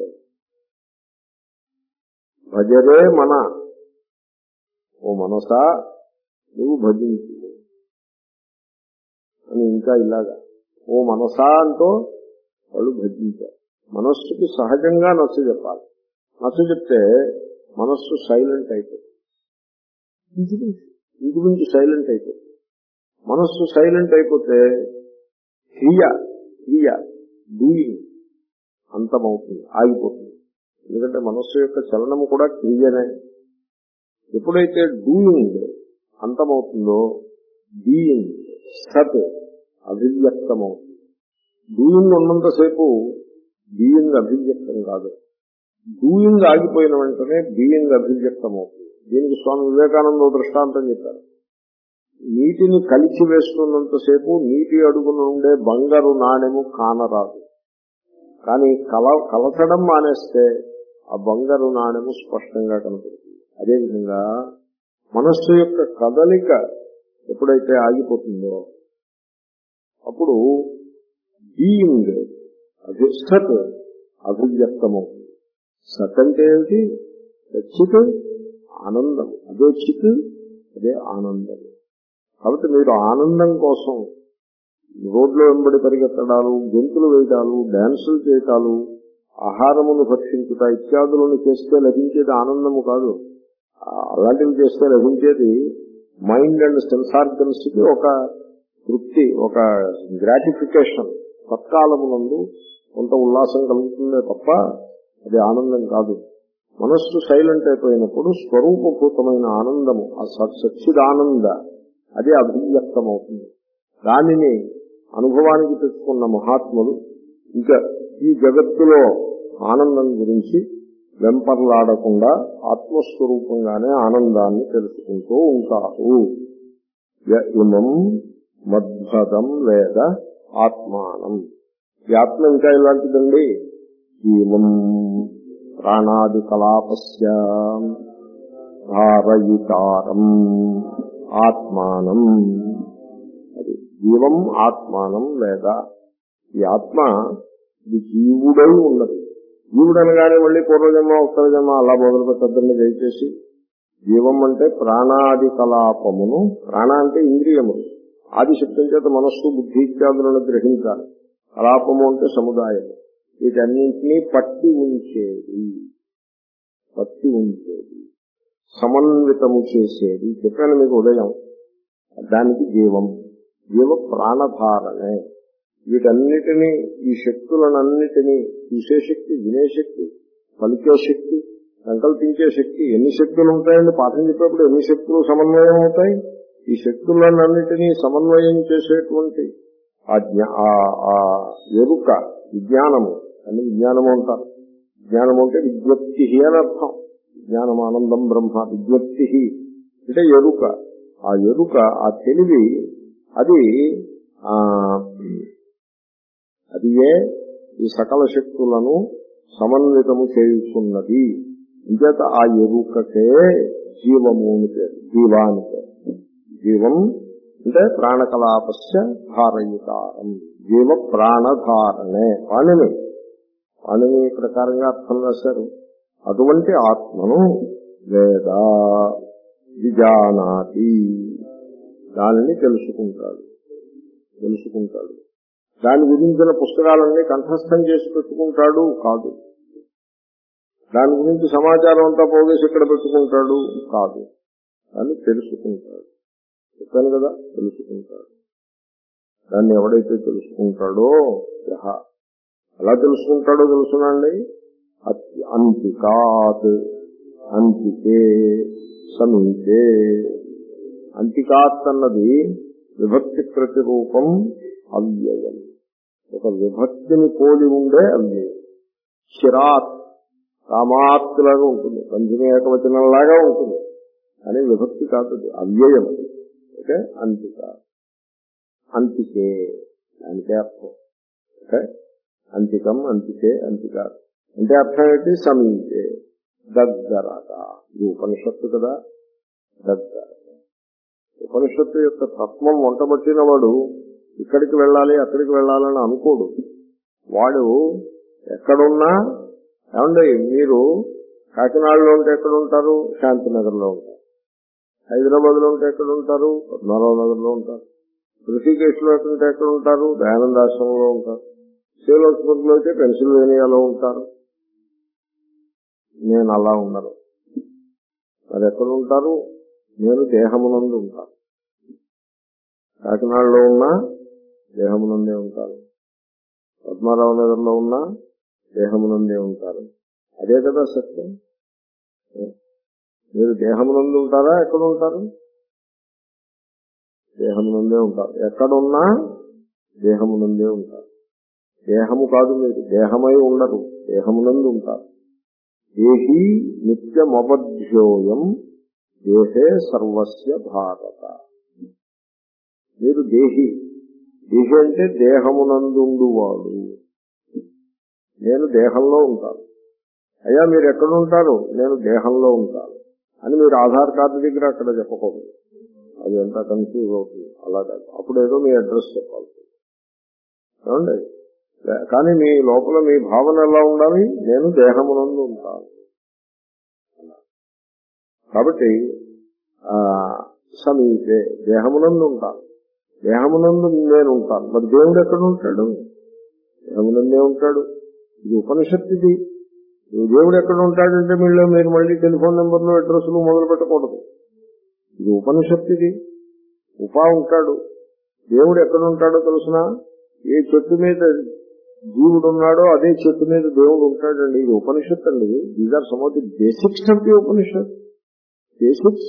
భజరే మన, ఓ మనసా నువ్వు భజించు అని. ఇంకా ఇలాగా ఓ మనసా అంటూ వాళ్ళు భజించారు. మనస్సుకి సహజంగా నచ్చ చెప్పాలి. నచ్చ చెప్తే మనస్సు సైలెంట్ అయిపోతుంది, ఇంచుమించు సైలెంట్ అయిపోతుంది. మనస్సు సైలెంట్ అయిపోతే క్రియ క్రియ డూయింగ్ అంతమవుతుంది, ఆగిపోతుంది. ఎందుకంటే మనస్సు యొక్క చలనము కూడా క్రియనే. ఎప్పుడైతే డూయింగ్ అంతమవుతుందో బీయింగ్ సత్ అభివ్యక్తమవుతుంది. డూయింగ్ ఉన్నంతసేపు బీయింగ్ అభివ్యక్తం కాదు. డూయింగ్ ఆగిపోయిన వెంటనే బీయింగ్ అభివ్యక్తం అవుతుంది. దీనికి స్వామి వివేకానంద దృష్టాంతం చెప్పారు. నీటిని కలిసి వేస్తున్నంతసేపు నీటి అడుగున ఉండే బంగారు నాణెము కానరాదు, కానీ కల కలచడం మానేస్తే ఆ బంగారు నాణెము స్పష్టంగా కనపడుతుంది. అదేవిధంగా మనస్సు యొక్క కదలిక ఎప్పుడైతే ఆగిపోతుందో అప్పుడు బీయింగ్ సత్ అభివ్యక్తమవుతుంది. సత్ అంటే ఏమిటి? చిత్ ఆనందం, అదే చిత్, అదే ఆనందం. కాబట్టి మీరు ఆనందం కోసం రోడ్లో వెంబడి పరిగెత్తడాలు, గెంతులు వేయడాలు, డాన్సులు చేయటాలు, ఆహారమును భక్షించుట ఇత్యాదులను చేస్తే లభించేది ఆనందము కాదు. అలాంటివి చేస్తే లభించేది మైండ్ అండ్ సెన్స్ ఆర్గన్స్ కి ఒక తృప్తి, ఒక గ్రాటిఫికేషన్. తత్కాలమునందు కొంత ఉల్లాసం కలుగుతుందే తప్ప అది ఆనందం కాదు. మనస్సు సైలెంట్ అయిపోయినప్పుడు స్వరూపభూతమైన ఆనందము, ఆ సచ్చిదానంద, అదే అభివ్యక్తం అవుతుంది. దానిని అనుభవానికి తెచ్చుకున్న మహాత్ములు ఇంకా ఈ జగత్తులో ఆనందం గురించి వెంపర్లాడకుండా ఆత్మస్వరూపంగానే ఆనందాన్ని తెలుసుకుంటూ ఉంటారు. ఇమం మద్భదం వేద ఆత్మానం. ఈ ఆత్మ ఇంకా ఇలాంటిదండి. ఇమం ప్రాణాది కలాపస్య ధారయితారం ఆత్మానం. అది జీవం ఆత్మానం లేదా ఈ ఆత్మ ఇది జీవుడై ఉన్నది. జీవుడు అనగానే మళ్ళీ పూర్వజన్మ ఉత్తర జన్మ అలా మొదలు పెట్టద్దండి దయచేసి. జీవం అంటే ప్రాణాది కలాపమును, ప్రాణ అంటే ఇంద్రియములు, ఆది శబ్దం చేత మనస్సు బుద్ధి ఇత్యాదులను గ్రహించాలి. కలాపము అంటే సముదాయం. వీటన్నింటినీ పట్టి ఉంచేది, పట్టి ఉంచేది, సమన్వితము చేసేది. చెప్పాను మీకు ఉదయం, దానికి జీవం. జీవ ప్రాణధారణే. వీటన్నిటినీ, ఈ శక్తులనన్నిటినీ, చూసే శక్తి, వినే శక్తి, పలికే శక్తి, సంకల్పించే శక్తి, ఎన్ని శక్తులు ఉంటాయండి? పాఠం చెప్పేప్పుడు ఎన్ని శక్తులు సమన్వయం అవుతాయి? ఈ శక్తులన్నిటినీ సమన్వయం చేసేటువంటి ఆ ఎరుక, విజ్ఞానము అని విజ్ఞానము అంటారు. విజ్ఞానము అంటే విజ్ఞప్తి అని అర్థం. విజ్ఞానం ఆనందం బ్రహ్మ. విజ్ఞప్తి అంటే ఎరుక. ఆ ఎరుక, ఆ తెలివి, అది అదియే ఈ సకల శక్తులను సమన్వితము చేయుచున్నది. ఇంచేత ఆ ఎరుకకే జీవము అని పేరు, జీవాని పేరు. జీవం అంటే ప్రాణకలాపస్య ధారయుతారం. జీవ ప్రాణధారణే. వాణిని వాణిని ప్రకారంగా అర్థం రాశారు. అటువంటి ఆత్మను వేద విజానాతి, దానిని తెలుసుకుంటాడు తెలుసుకుంటాడు దాని గురించిన పుస్తకాలన్నీ కంఠస్థం చేసి పెట్టుకుంటాడు కాదు. దాని గురించి సమాచారం అంతా పోగేసి ఇక్కడ పెట్టుకుంటాడు కాదు. దాన్ని తెలుసుకుంటాడు. చెప్పాను కదా, తెలుసుకుంటాడు. దాన్ని ఎవడైతే తెలుసుకుంటాడో యహ, ఎలా తెలుసుకుంటాడో తెలుసునండి. అంతికాత్, అంతికే, సమీపే. అంతికాత్ అన్నది విభక్తి ప్రతిరూపం, అవ్యయం. ఒక విభక్తిని పోలి ఉండే అవ్యయం. చిరాత్, కామాత్ లాగా ఉంటుంది, పంచమి ఏకవచనంలాగా ఉంటుంది, కానీ విభక్తి కాదు, అవ్యయం అది. ఓకే, అంతిక, అంతికే దానికే అర్థం. ఓకే, అంతికం, అంతికే, అంతిక అంటే అర్థం ఏంటి? సమీపే, దగ్గరగా. ఇది ఉపనిషత్తు కదా, దగ్గర. ఉపనిషత్తు యొక్క తత్వం వంటబట్టిన వాడు ఇక్కడికి వెళ్ళాలి అక్కడికి వెళ్ళాలని అనుకోడు. వాడు ఎక్కడున్నా, ఏమండి మీరు కాకినాడలో ఉంటే ఎక్కడ ఉంటారు? శాంతినగర్ లో ఉంటారు. హైదరాబాద్ లో ఉంటే ఎక్కడ ఉంటారు? పద్మారావు నగర్ లో ఉంటారు. ఋషికేశ్ లో ఉంటే ఎక్కడ ఉంటారు? దయానందాశ్రమంలో ఉంటారు. సేలోస్పూర్ లో అయితే పెన్సిల్వేనియాలో ఉంటారు. నేను అలా ఉన్నాను. మరి ఎక్కడ ఉంటారు? నేను దేహమునందు ఉంటాను. కాకినాడలో ఉన్నా దేహమునందే ఉంటారు. పద్మారావు నగర్ లో ఉన్నా దేహమునందే ఉంటారు. అదే కదా సత్యం. మీరు దేహమునందు ఉంటారా? ఎక్కడ ఉంటారు? దేహమునందే ఉంటారు. ఎక్కడున్నా దేహమునందే ఉంటారు. దేహము కాదు, మీరు దేహమై ఉండరు, దేహమునందు ఉంటారు. దేహీ నిత్యమవధ్యోయం దేహే సర్వస్య భారత. మీరు దేహి. దేహి అంటే దేహమునందుండువాడు. నేను దేహంలో ఉంటాను. అయ్యా మీరు ఎక్కడ ఉంటారు? నేను దేహంలో ఉంటాను అని మీరు ఆధార్ కార్డు దగ్గర అక్కడ చెప్పకూడదు. అది ఎంత కన్ఫ్యూజ్ అవుతుంది. అలా కాదు, అప్పుడు ఏదో మీ అడ్రస్ చెప్పాలి. ఏమండి? కానీ మీ లోపల మీ భావన ఎలా ఉండాలి? నేను దేహమునందు ఉంటాను. కాబట్టి సమీపే, దేహమునందు ఉంటాను. దేహమునందు నేను ఉంటాను. మరి దేవుడు ఎక్కడ ఉంటాడు? దేహమునందే ఉంటాడు. ఇది ఉపనిషత్తు. ఇది దేవుడు ఎక్కడ ఉంటాడంటే మీరు మీరు మళ్ళీ టెలిఫోన్ నెంబర్లు అడ్రస్లు మొదలు పెట్టకూడదు. ఇది ఉపనిషత్తు. ఇది ఉపా ఉంటాడు. దేవుడు ఎక్కడ ఉంటాడో తెలుసిన? ఏ చెట్టు మీద జీవుడు ఉన్నాడో అదే చెట్టు మీద దేవుడు ఉంటాడండి. ఇది ఉపనిషత్తు అండి. These are some of the basics of the Upanishad. Basics.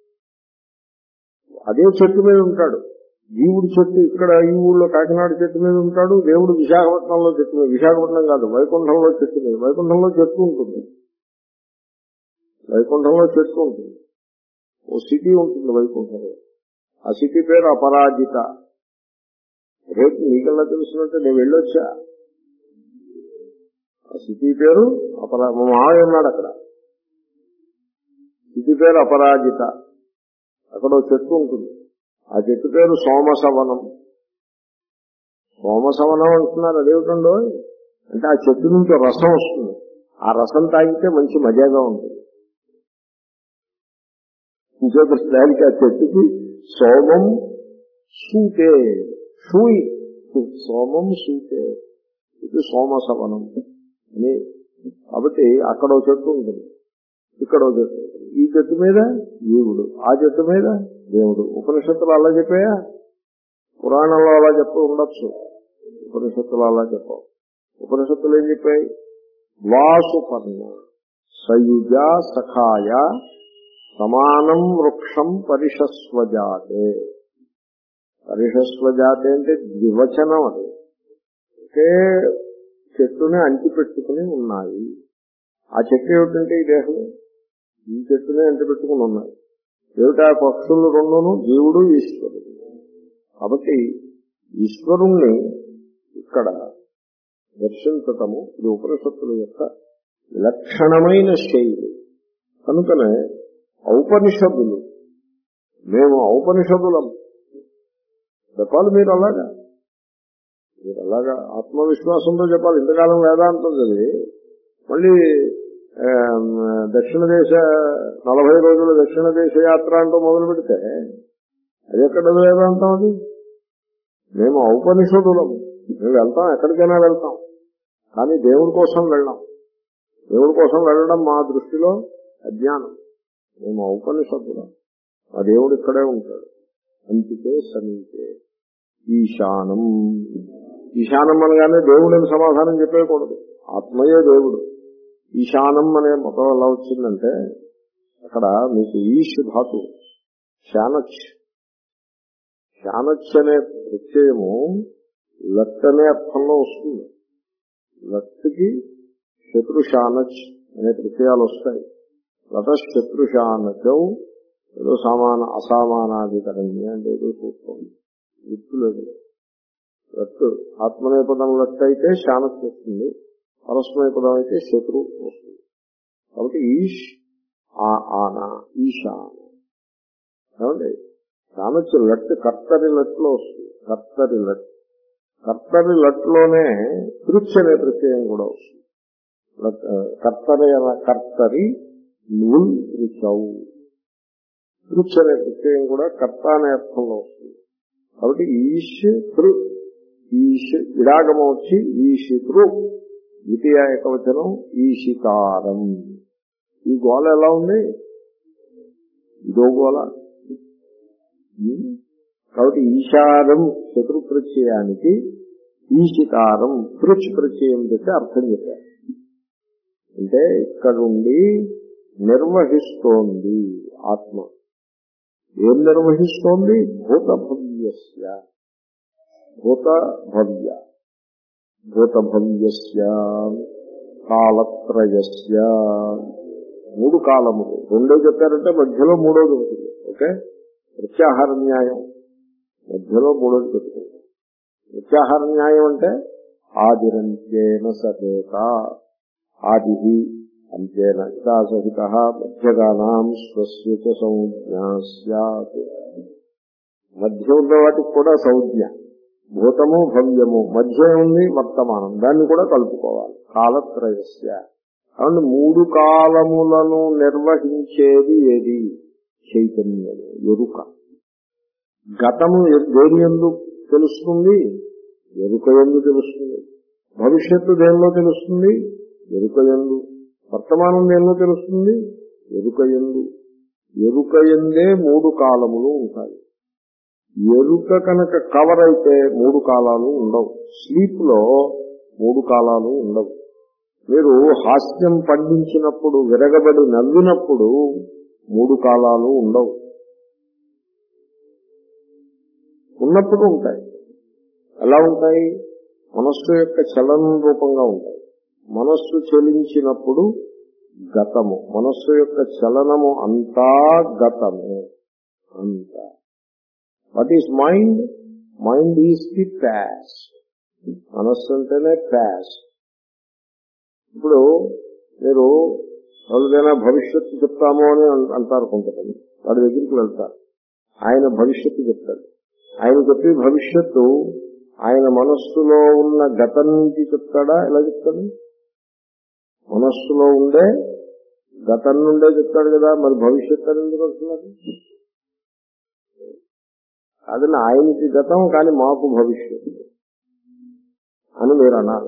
అదే చెట్టు మీద ఉంటాడు జీవుడు. చెట్టు ఇక్కడ ఈ ఊళ్ళో కాకినాడ చెట్టు మీద ఉంటాడు. దేవుడు విశాఖపట్నంలో చెట్టు మీద, విశాఖపట్నం కాదు వైకుంఠంలో చెట్టు మీద. వైకుంఠంలో చెట్టు ఉంటుంది. వైకుంఠంలో చెట్టు ఉంటుంది. ఓ సిటీ ఉంటుంది వైకుంఠంలో. ఆ సిటీ పేరు అపరాజిత. రేపు నీకల్లా తెలుసునంటే నేను వెళ్ళొచ్చా. ఆ సిటీ పేరు అపరా మా మావయ్య ఉన్నాడు అక్కడ. సిటీ పేరు అపరాజిత. అక్కడ ఒక చెట్టు ఉంటుంది. ఆ చెట్టు పేరు సోమసవనం. సోమసవనం అంటున్నారు. అదేమిటండో అంటే ఆ చెట్టు నుంచి రసం వస్తుంది. ఆ రసం తాగితే మంచి మజాగా ఉంటుంది. ఇంకొక దానికి ఆ చెట్టుకి సోమం సూతే, షూయి సోమం సూచే, ఇది సోమసవనం అని. కాబట్టి అక్కడ ఒక చెట్టు ఉంటుంది, ఇక్కడ ఒక చెట్టు ఉంటుంది. ఈ చెట్టు మీద జీవుడు, ఆ చెట్టు మీద దేవుడు. ఉపనిషత్తులు అలా చెప్పాయా? పురాణంలో అలా చెప్ప ఉండొచ్చు, ఉపనిషత్తులు అలా చెప్పవు. ఉపనిషత్తులు ఏం చెప్పాయి? వాసుపర్ణ సయుజ సఖాయ సమానం వృక్షం పరిషస్వజాతే. పరిషస్వజాతే అంటే ద్వివచనం, అది ఒకే చెట్టుని అంటిపెట్టుకుని ఉన్నాయి. ఆ చెట్టు ఏమిటంటే ఈ దేహం, ఈ చెట్టునే అంటిపెట్టుకుని ఉన్నాయి. ఏమిటా పక్షులు రెండును? జీవుడు, ఈశ్వరుడు. కాబట్టి ఈశ్వరుణ్ణి ఇక్కడ దర్శించటము ఇది ఉపనిషత్తుల యొక్క విలక్షణమైన శైలి. కనుకనే ఔపనిషదులు, మేము ఔపనిషదులం చెప్పాలి. మీరు అలాగా మీరు అలాగా ఆత్మవిశ్వాసంతో చెప్పాలి. ఇంతకాలం వేదాంతం చదివి మళ్ళీ దక్షిణ దేశ నలభై రోజుల దక్షిణ దేశ యాత్ర అంటూ మొదలు పెడితే అది ఎక్కడ వేదాంతం? అది మేము ఔపనిషదులం. మేము వెళ్తాం, ఎక్కడికైనా వెళ్తాం, కానీ దేవుడి కోసం వెళ్ళాం. దేవుడి కోసం వెళ్ళడం మా దృష్టిలో అజ్ఞానం. మేము ఔపనిషదులం. ఆ దేవుడు ఇక్కడే ఉంటాడు. అంతికే సమీపే ఈశానం. ఈశానం అనగానే దేవుడిని సమాధానం చెప్పేయకూడదు, ఆత్మయే దేవుడు. ఈశానం అనే మతం ఎలా వచ్చిందంటే అక్కడ మీకు ఈశ్ ధాతు శానచ్, శానచ్ అనే ప్రత్యయము లట్ అనే అర్థంలో వస్తుంది. లట్కి శత్రుశానచ్ అనే ప్రత్యయాలు వస్తాయి. లట శత్రుశానచౌ ఏదో సమాన అసమానాధికరణి అంటే ఏదో చూస్తుంది, గుర్తులేదు. లట్ ఆత్మనేపదం లట్ అయితే శానచ్ వస్తుంది, పరస్మయపదం అయితే శత్రు వస్తుంది. కాబట్టి ఈష్ ఆనా ఈశాన ఏమండి. శానచ్ లట్ కర్తరి లట్లో వస్తుంది, కర్తరి లట్. కర్తరి లట్లోనే తృచ్ అనే ప్రత్యయం కూడా వస్తుంది. కర్తరి కర్తరి నుల్ రుచౌ, తృచ్ అనే ప్రత్యయం కూడా కర్త అనే అర్థంలో వస్తుంది. కాబట్టి ఈష్ తృ, ఈష్ విడాగమ వచ్చి ఈషితృ, ద్వితీయ ఏకవచనం ఈషితారం. ఈ గోళ ఎలా ఉంది? ఇదో గోళ. కాబట్టి ఈశారం శత్రు ప్రత్యయానికి ఈశితారం తృచ్ ప్రత్యయం పెట్టి అర్థం చెప్పారు. అంటే ఇక్కడుండి నిర్వహిస్తోంది ఆత్మ. ఏం నిర్వహిస్తోంది? భూతభవ్యస్య, భూతభవ్య భూతభవ్యస్య కాలత్రయస్య. మూడు కాలములు రెండో చెప్పారంటే మధ్యలో మూడోది ఉంటుంది. ఓకే, ప్రత్యాహార న్యాయం మధ్యలో మూడోది పెట్టుకుంటాం. ప్రత్యాహార న్యాయం అంటే ఆదిరంత్యేన సహేత, ఆది అంతేన ఇతా సహిత మధ్యగానాం స్వస్య చ సంజ్ఞా స్యాత్. మధ్య ఉన్న వాటికి కూడా సంజ్ఞ. భూతము భవ్యము మధ్య ఉంది వర్తమానం, దాన్ని కూడా కలుపుకోవాలి. కాలత్రయస్య కాబట్టి మూడు కాలములను నిర్వహించేది ఏది? చైతన్యము, ఎరుక. గతము దేని యందు తెలుస్తుంది? ఎరుక యందు తెలుస్తుంది. భవిష్యత్తు దేనిలో తెలుస్తుంది? ఎరుక యందు. వర్తమానం దేనిలో తెలుస్తుంది? ఎరుక యందు. ఎరుక యందే మూడు కాలములు ఉంటాయి. ఎరుక కనుక కవర్ అయితే మూడు కాలాలు ఉండవు. స్లీప్ లో మూడు కాలాలు ఉండవు. మీరు హాస్యం పండించినప్పుడు, విరగబడి నవ్వినప్పుడు మూడు కాలాలు ఉండవు. ఉన్నప్పుడు ఉంటాయి. ఎలా ఉంటాయి? మనస్సు యొక్క చలనం రూపంగా ఉంటాయి. మనస్సు చలించినప్పుడు గతము, మనస్సు యొక్క చలనము అంతా గతమే. అంతా. What is mind? Mind is the past. మనస్సు అంటేనే పాస్ట్. ఇప్పుడు మీరు ఎవరికైనా భవిష్యత్తు చెప్తాము అని అంటారు కొంతమంది. వాడి దగ్గరికి వెళ్తారు, ఆయన భవిష్యత్తు చెప్తాడు. ఆయన చెప్పి భవిష్యత్తు ఆయన మనస్సులో ఉన్న గతం నుంచి చెప్తాడా? ఎలా చెప్తాడు? మనస్సులో ఉండే గతం నుండే చెప్తాడు కదా. మరి భవిష్యత్తు అని ఎందుకు వస్తున్నారు? అదని ఆయనకి గతం, కానీ మాకు భవిష్యత్తు. అని మీరు అన్నారు.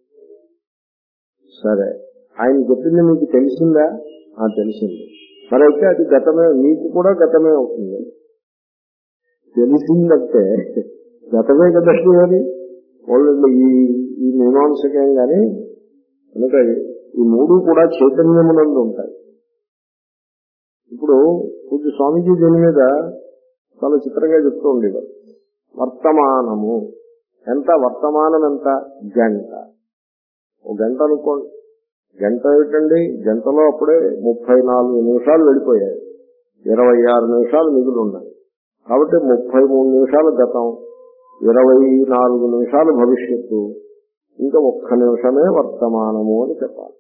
సరే, ఆయన చెప్పింది మీకు తెలిసిందా? ఆ తెలిసింది. మరైతే అది గతమే, మీకు కూడా గతమే అవుతుంది. తెలిసిందంటే గతమే కదండి. అని వాళ్ళు ఈ ఈ మీమాంసకేం కానీ కనుక ఈ మూడు కూడా చైతన్యమునందు ఉంటాయి. ఇప్పుడు పూజ్య స్వామీజీ దీని మీద చాలా చిత్రంగా చెప్తూ ఉండేవారు. వర్తమానము ఎంత, వర్తమానం ఎంత? గంట. ఓ గంట అనుకోండి. గంట ఏమిటండి? గంటలో అప్పుడే ముప్పై నాలుగు నిమిషాలు వెళ్ళిపోయాయి, ఇరవై ఆరు నిమిషాలు మిగులు ఉన్నాయి. కాబట్టి ముప్పై మూడు నిమిషాలు గతం, ఇరవై నాలుగు నిమిషాలు భవిష్యత్తు, ఇంకా ఒక్క నిమిషమే వర్తమానము అని చెప్పాలి.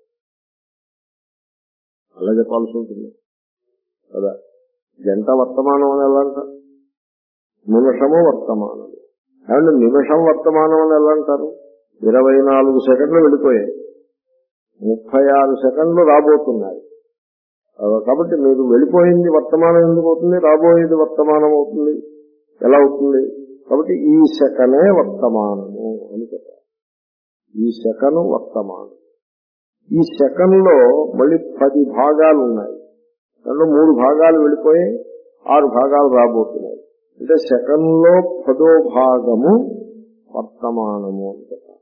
అలా చెప్పాల్సి ఉంటుంది కదా. గంట వర్తమానం అని ఎలా అంటారు? నిమిషము వర్తమానం. ఏమంటే నిమిషం వర్తమానం అని ఎలా అంటారు? ఇరవై నాలుగు సెకండ్లు వెళ్ళిపోయాయి, ముప్పై ఆరు సెకండ్లు రాబోతున్నాయి. కాబట్టి మీరు వెళ్ళిపోయింది వర్తమానం ఎందుకు అవుతుంది? రాబోయేది వర్తమానం అవుతుంది. ఎలా అవుతుంది? కాబట్టి ఈ సెకనే వర్తమానము అని చెప్పారు. ఈ సెకను వర్తమానం. ఈ సెకన్లో మళ్ళీ పది భాగాలు ఉన్నాయి. దాంట్లో మూడు భాగాలు వెళ్ళిపోయి ఆరు భాగాలు రాబోతున్నాయి. అంటే సెకన్లో పదో భాగము వర్తమానము అని చెప్పారు.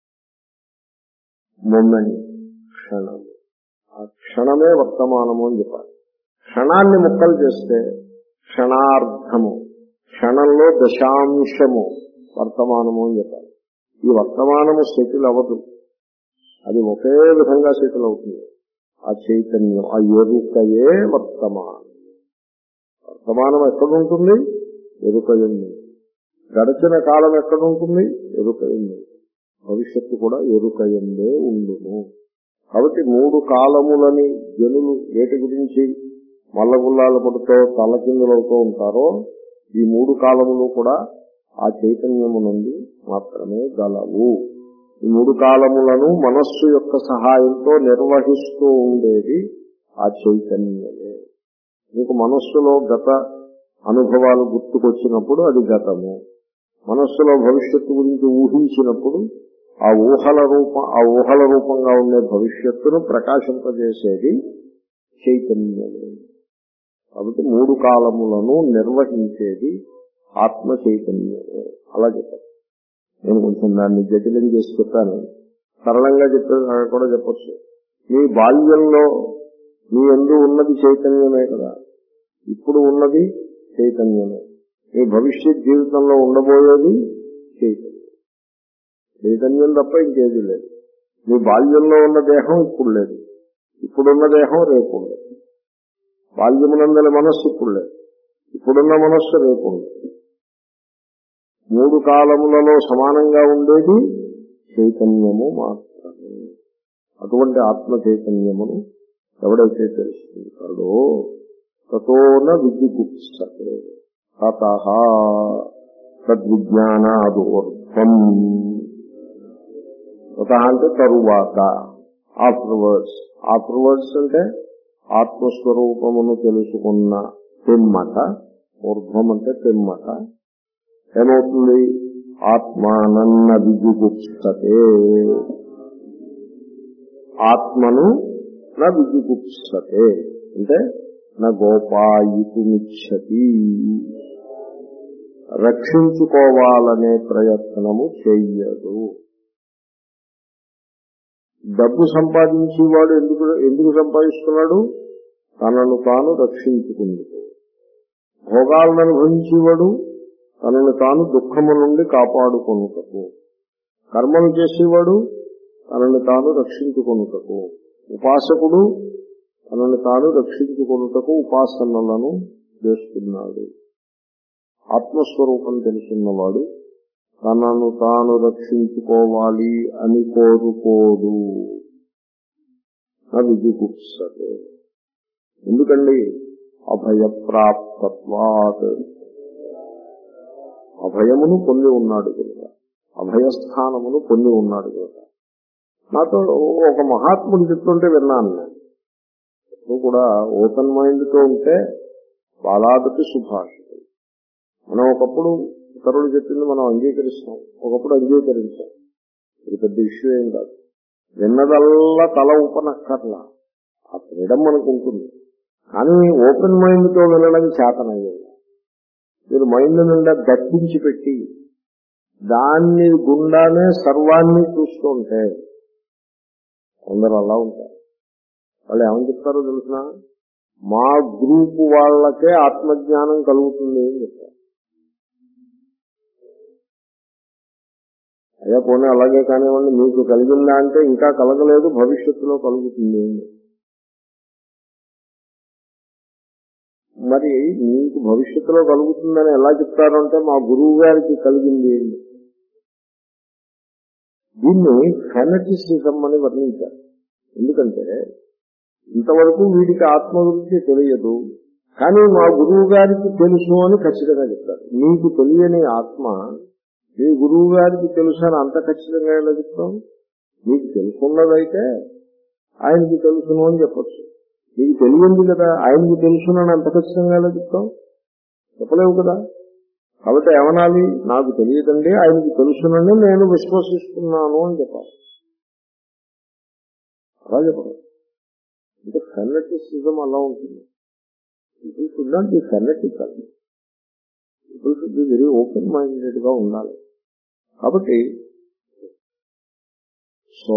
మూమెంట్, క్షణము. ఆ క్షణమే వర్తమానము అని చెప్పాలి. క్షణాన్ని ముక్కలు చేస్తే క్షణార్థము, క్షణంలో దశాంశము వర్తమానము అని చెప్పాలి. ఈ వర్తమానము సెటిల్ అవ్వదు, అది ఒకే విధంగా సెటిల్ అవుతుంది. ఆ చైతన్యం, ఆ ఎరుకయే వర్తమానం. వర్తమానం ఎక్కడుంటుంది? ఎరుకయంది. గడిచిన కాలం ఎక్కడుంటుంది? ఎరుకయంది. భవిష్యత్తు కూడా ఎరుకయందే ఉండును. కాబట్టి మూడు కాలములని జనులు వేటి గురించి మల్లగుల్లాల పడుతూ తలకిందులవుతూ ఉంటారో, ఈ మూడు కాలములు కూడా ఆ చైతన్యము నుండి మాత్రమే గలవు. ఈ మూడు కాలములను మనస్సు యొక్క సహాయంతో నిర్వహిస్తూ ఉండేది ఆ చైతన్యమే. మీకు మనస్సులో గత అనుభవాలు గుర్తుకొచ్చినప్పుడు అది గతము. మనస్సులో భవిష్యత్తు గురించి ఊహించినప్పుడు ఆ ఊహల రూప ఆ ఊహల రూపంగా ఉండే భవిష్యత్తును ప్రకాశింపజేసేది చైతన్యమే. కాబట్టి మూడు కాలములను నిర్వహించేది ఆత్మ చైతన్యమే. అలా చెప్పారు. నేను కొంచెం దాన్ని జటిలం చేసి చెప్పాను. సరళంగా చెప్పే కూడా చెప్పచ్చు. మీ బాల్యంలో మీ యందు ఉన్నది చైతన్యమే కదా, ఇప్పుడు ఉన్నది చైతన్యమే. మీ భవిష్యత్ జీవితంలో ఉండబోయేది చైతన్యం. చైతన్యం తప్ప ఇంకేది లేదు. మీ బాల్యంలో ఉన్న దేహం ఇప్పుడు లేదు, ఇప్పుడున్న దేహం రేపు ఉండదు. బాల్యమునందలి మనస్సు ఇప్పుడు లేదు, ఇప్పుడున్న మనస్సు రేపు ఉండదు. మూడు కాలములలో సమానంగా ఉండేది చైతన్యము మాత్రమే. అటువంటి ఆత్మ చైతన్యమును ఎవడైతే తెలుసుకుంటాడో తతోన విద్యుగుప్సతే తతః తద్విజ్ఞానాదోర్ధ్వం. తతః అంటే తరువాత, ఆఫ్టర్వర్డ్స్. ఆఫ్టర్వర్డ్స్ అంటే ఆత్మస్వరూపమును తెలుసుకున్న పిమ్మట, ఊర్ధ్వం అంటే పిమ్మట ఏమవుతుంది? ఆత్మానన్న విజుగుప్సతే. ఆత్మను నా విజుగుప్సతే అంటే నా గోపాయితుమిచ్చతి, రక్షించుకోవాలనే ప్రయత్నము చెయ్యదు. డబ్బు సంపాదించేవాడు ఎందుకు ఎందుకు సంపాదిస్తున్నాడు? తనను తాను రక్షించుకుందుకు. భోగాలను అనుభవించేవాడు తనను తాను దుఃఖము నుండి కాపాడుకొనుటకు. కర్మలు చేసేవాడు తనను తాను రక్షించుకొనుటకు. ఉపాసకుడు తనను తాను రక్షించుకొనుటకు ఉపాసనలను చేస్తున్నాడు. ఆత్మస్వరూపం తెలుసున్నవాడు తనను తాను రక్షించుకోవాలి అని కోరుకోడు. విజుగుప్సతే. ఎందుకండి? అభయప్రాప్తత్వాత్, అభయమును పొంది ఉన్నాడు కనుక, అభయస్థానమును పొంది ఉన్నాడు కనుక. నాతో ఒక మహాత్ముడు చెప్తుంటే విన్నాను నేను. ఎప్పుడు కూడా ఓపెన్ మైండ్ తో ఉంటే బాలాదపి సుభాషితం. మనం ఒకప్పుడు ఇతరులు చెప్పింది మనం అంగీకరిస్తాం, ఒకప్పుడు అంగీకరించాం. ఇది పెద్ద ఇష్యూ ఏం కాదు. విన్నదల్లా తల ఊపనక్కర్లా, ఆ ఫ్రీడమ్ మనకు ఉంటుంది. కానీ ఓపెన్ మైండ్తో వినడం చేతనయ్యేది. మీరు మైండ్ నిండా దట్టించి పెట్టి దాన్ని గుండానే సర్వాన్ని చూస్తుంటే కొందరు అలా ఉంటారు. వాళ్ళు ఏమని చెప్తారో తెలుసిన, మా గ్రూపు వాళ్ళకే ఆత్మజ్ఞానం కలుగుతుంది అని చెప్తారు. అయ్యా పోనీ అలాగే కానివ్వండి, మీకు కలిగిందా అంటే ఇంకా కలగలేదు, భవిష్యత్తులో కలుగుతుంది. మరి మీకు భవిష్యత్తులో కలుగుతుందని ఎలా చెప్తారు అంటే మా గురువు గారికి కలిగింది. దీన్ని ఫెనటిసిజం అని వర్ణించారు. ఎందుకంటే ఇంతవరకు వీడికి ఆత్మ గురించి తెలియదు, కానీ మా గురువు గారికి తెలుసు అని ఖచ్చితంగా చెప్తారు. మీకు తెలియని ఆత్మ మీ గురువు గారికి తెలుసు అని అంత ఖచ్చితంగా ఎలా చెప్తాం? మీకు తెలుసున్నదైతే ఆయనకి తెలుసును అని చెప్పచ్చు. మీకు తెలియంది కదా, ఆయనకి తెలుసునని అంత ఖచ్చితంగా ఎలా చెప్తాం? చెప్పలేవు కదా. కాబట్టి ఏమనాలి? నాకు తెలియదండి, ఆయనకి తెలుసునని నేను విశ్వసిస్తున్నాను అని చెప్పాలి. అలా చెప్పాలి. అంటే ఫెనటిసిజం అలా ఉంటుంది. People should not be fanatical. People should be very open minded గా ఉండాలి. కాబట్టి సో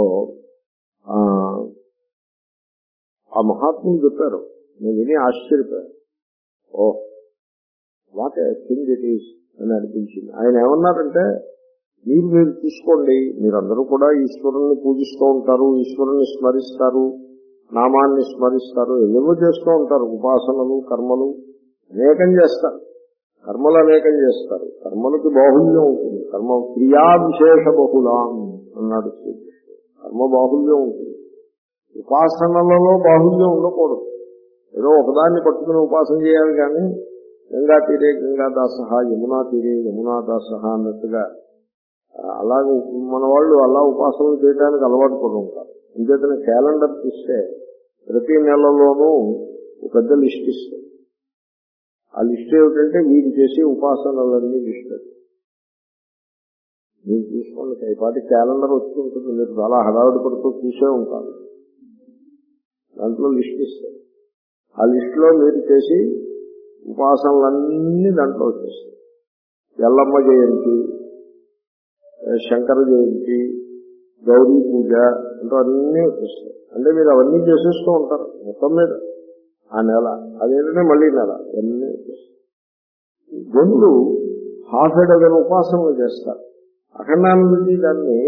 ఆ మహాత్ములు చెప్పారు, నేను విని ఆశ్చర్యపోయాను. Oh what a thing it is అని అనిపించింది. ఆయన ఏమన్నారంటే, మీరు మీరు చూసుకోండి, మీరందరూ కూడా ఈశ్వరుణ్ణి పూజిస్తూ ఉంటారు, ఈశ్వరుణ్ణి స్మరిస్తారు, నామాన్ని స్మరిస్తారు, ఏవేవో చేస్తూ ఉంటారు, ఉపాసనలు కర్మలు అనేకం చేస్తారు, కర్మలు అనేకం చేస్తారు. కర్మలకి బాహుల్యం ఉంటుంది. కర్మ క్రియా విశేష బహుళం అన్నాడు శ్రీకృష్ణుడు. కర్మ బాహుల్యం ఉంటుంది. ఉపాసనలలో బాహుల్యం ఉండకూడదు. ఏదో ఒకదాన్ని పట్టుకుని ఉపాసన చేయాలి కానీ గంగా తీరే గంగాదాస, యమునా తీరే యమునాదాస అన్నట్టుగా అలాగే మన వాళ్ళు అలా ఉపాసనలు చేయడానికి అలవాటు పడి ఉంటారు. ఇంకేతనే క్యాలెండర్ చూస్తే ప్రతి నెలలోనూ ఒక పెద్ద లిస్ట్ ఇస్తారు. ఆ లిస్ట్ ఏమిటంటే వీరు చేసే ఉపాసనలన్నీ లిస్ట్. మీరు చూసుకోండి, ఈపాటి క్యాలెండర్ వచ్చి ఉంటుంది, మీరు చాలా హడావిడి పడుతూ చూసే ఉంటారు. దాంట్లో లిస్ట్ ఇస్తారు. ఆ లిస్ట్ లో మీరు చేసి ఉపాసనలన్నీ దాంట్లో వచ్చేస్తాయి. ఎల్లమ్మ జయంతి, శంకర జయంతి, గౌరీ పూజ అంటూ అన్నీ వచ్చేస్తాయి. అంటే మీరు అవన్నీ చేసేస్తూ ఉంటారు మొత్తం మీద ఆ నెల. అదేంటంటే మళ్ళీ నెల అన్నీ వచ్చేస్తాయి. గొంతులు హాఫ్ ఎ డజన్ ఉపాసనలు చేస్తారు. అఖండానందజీ దాన్ని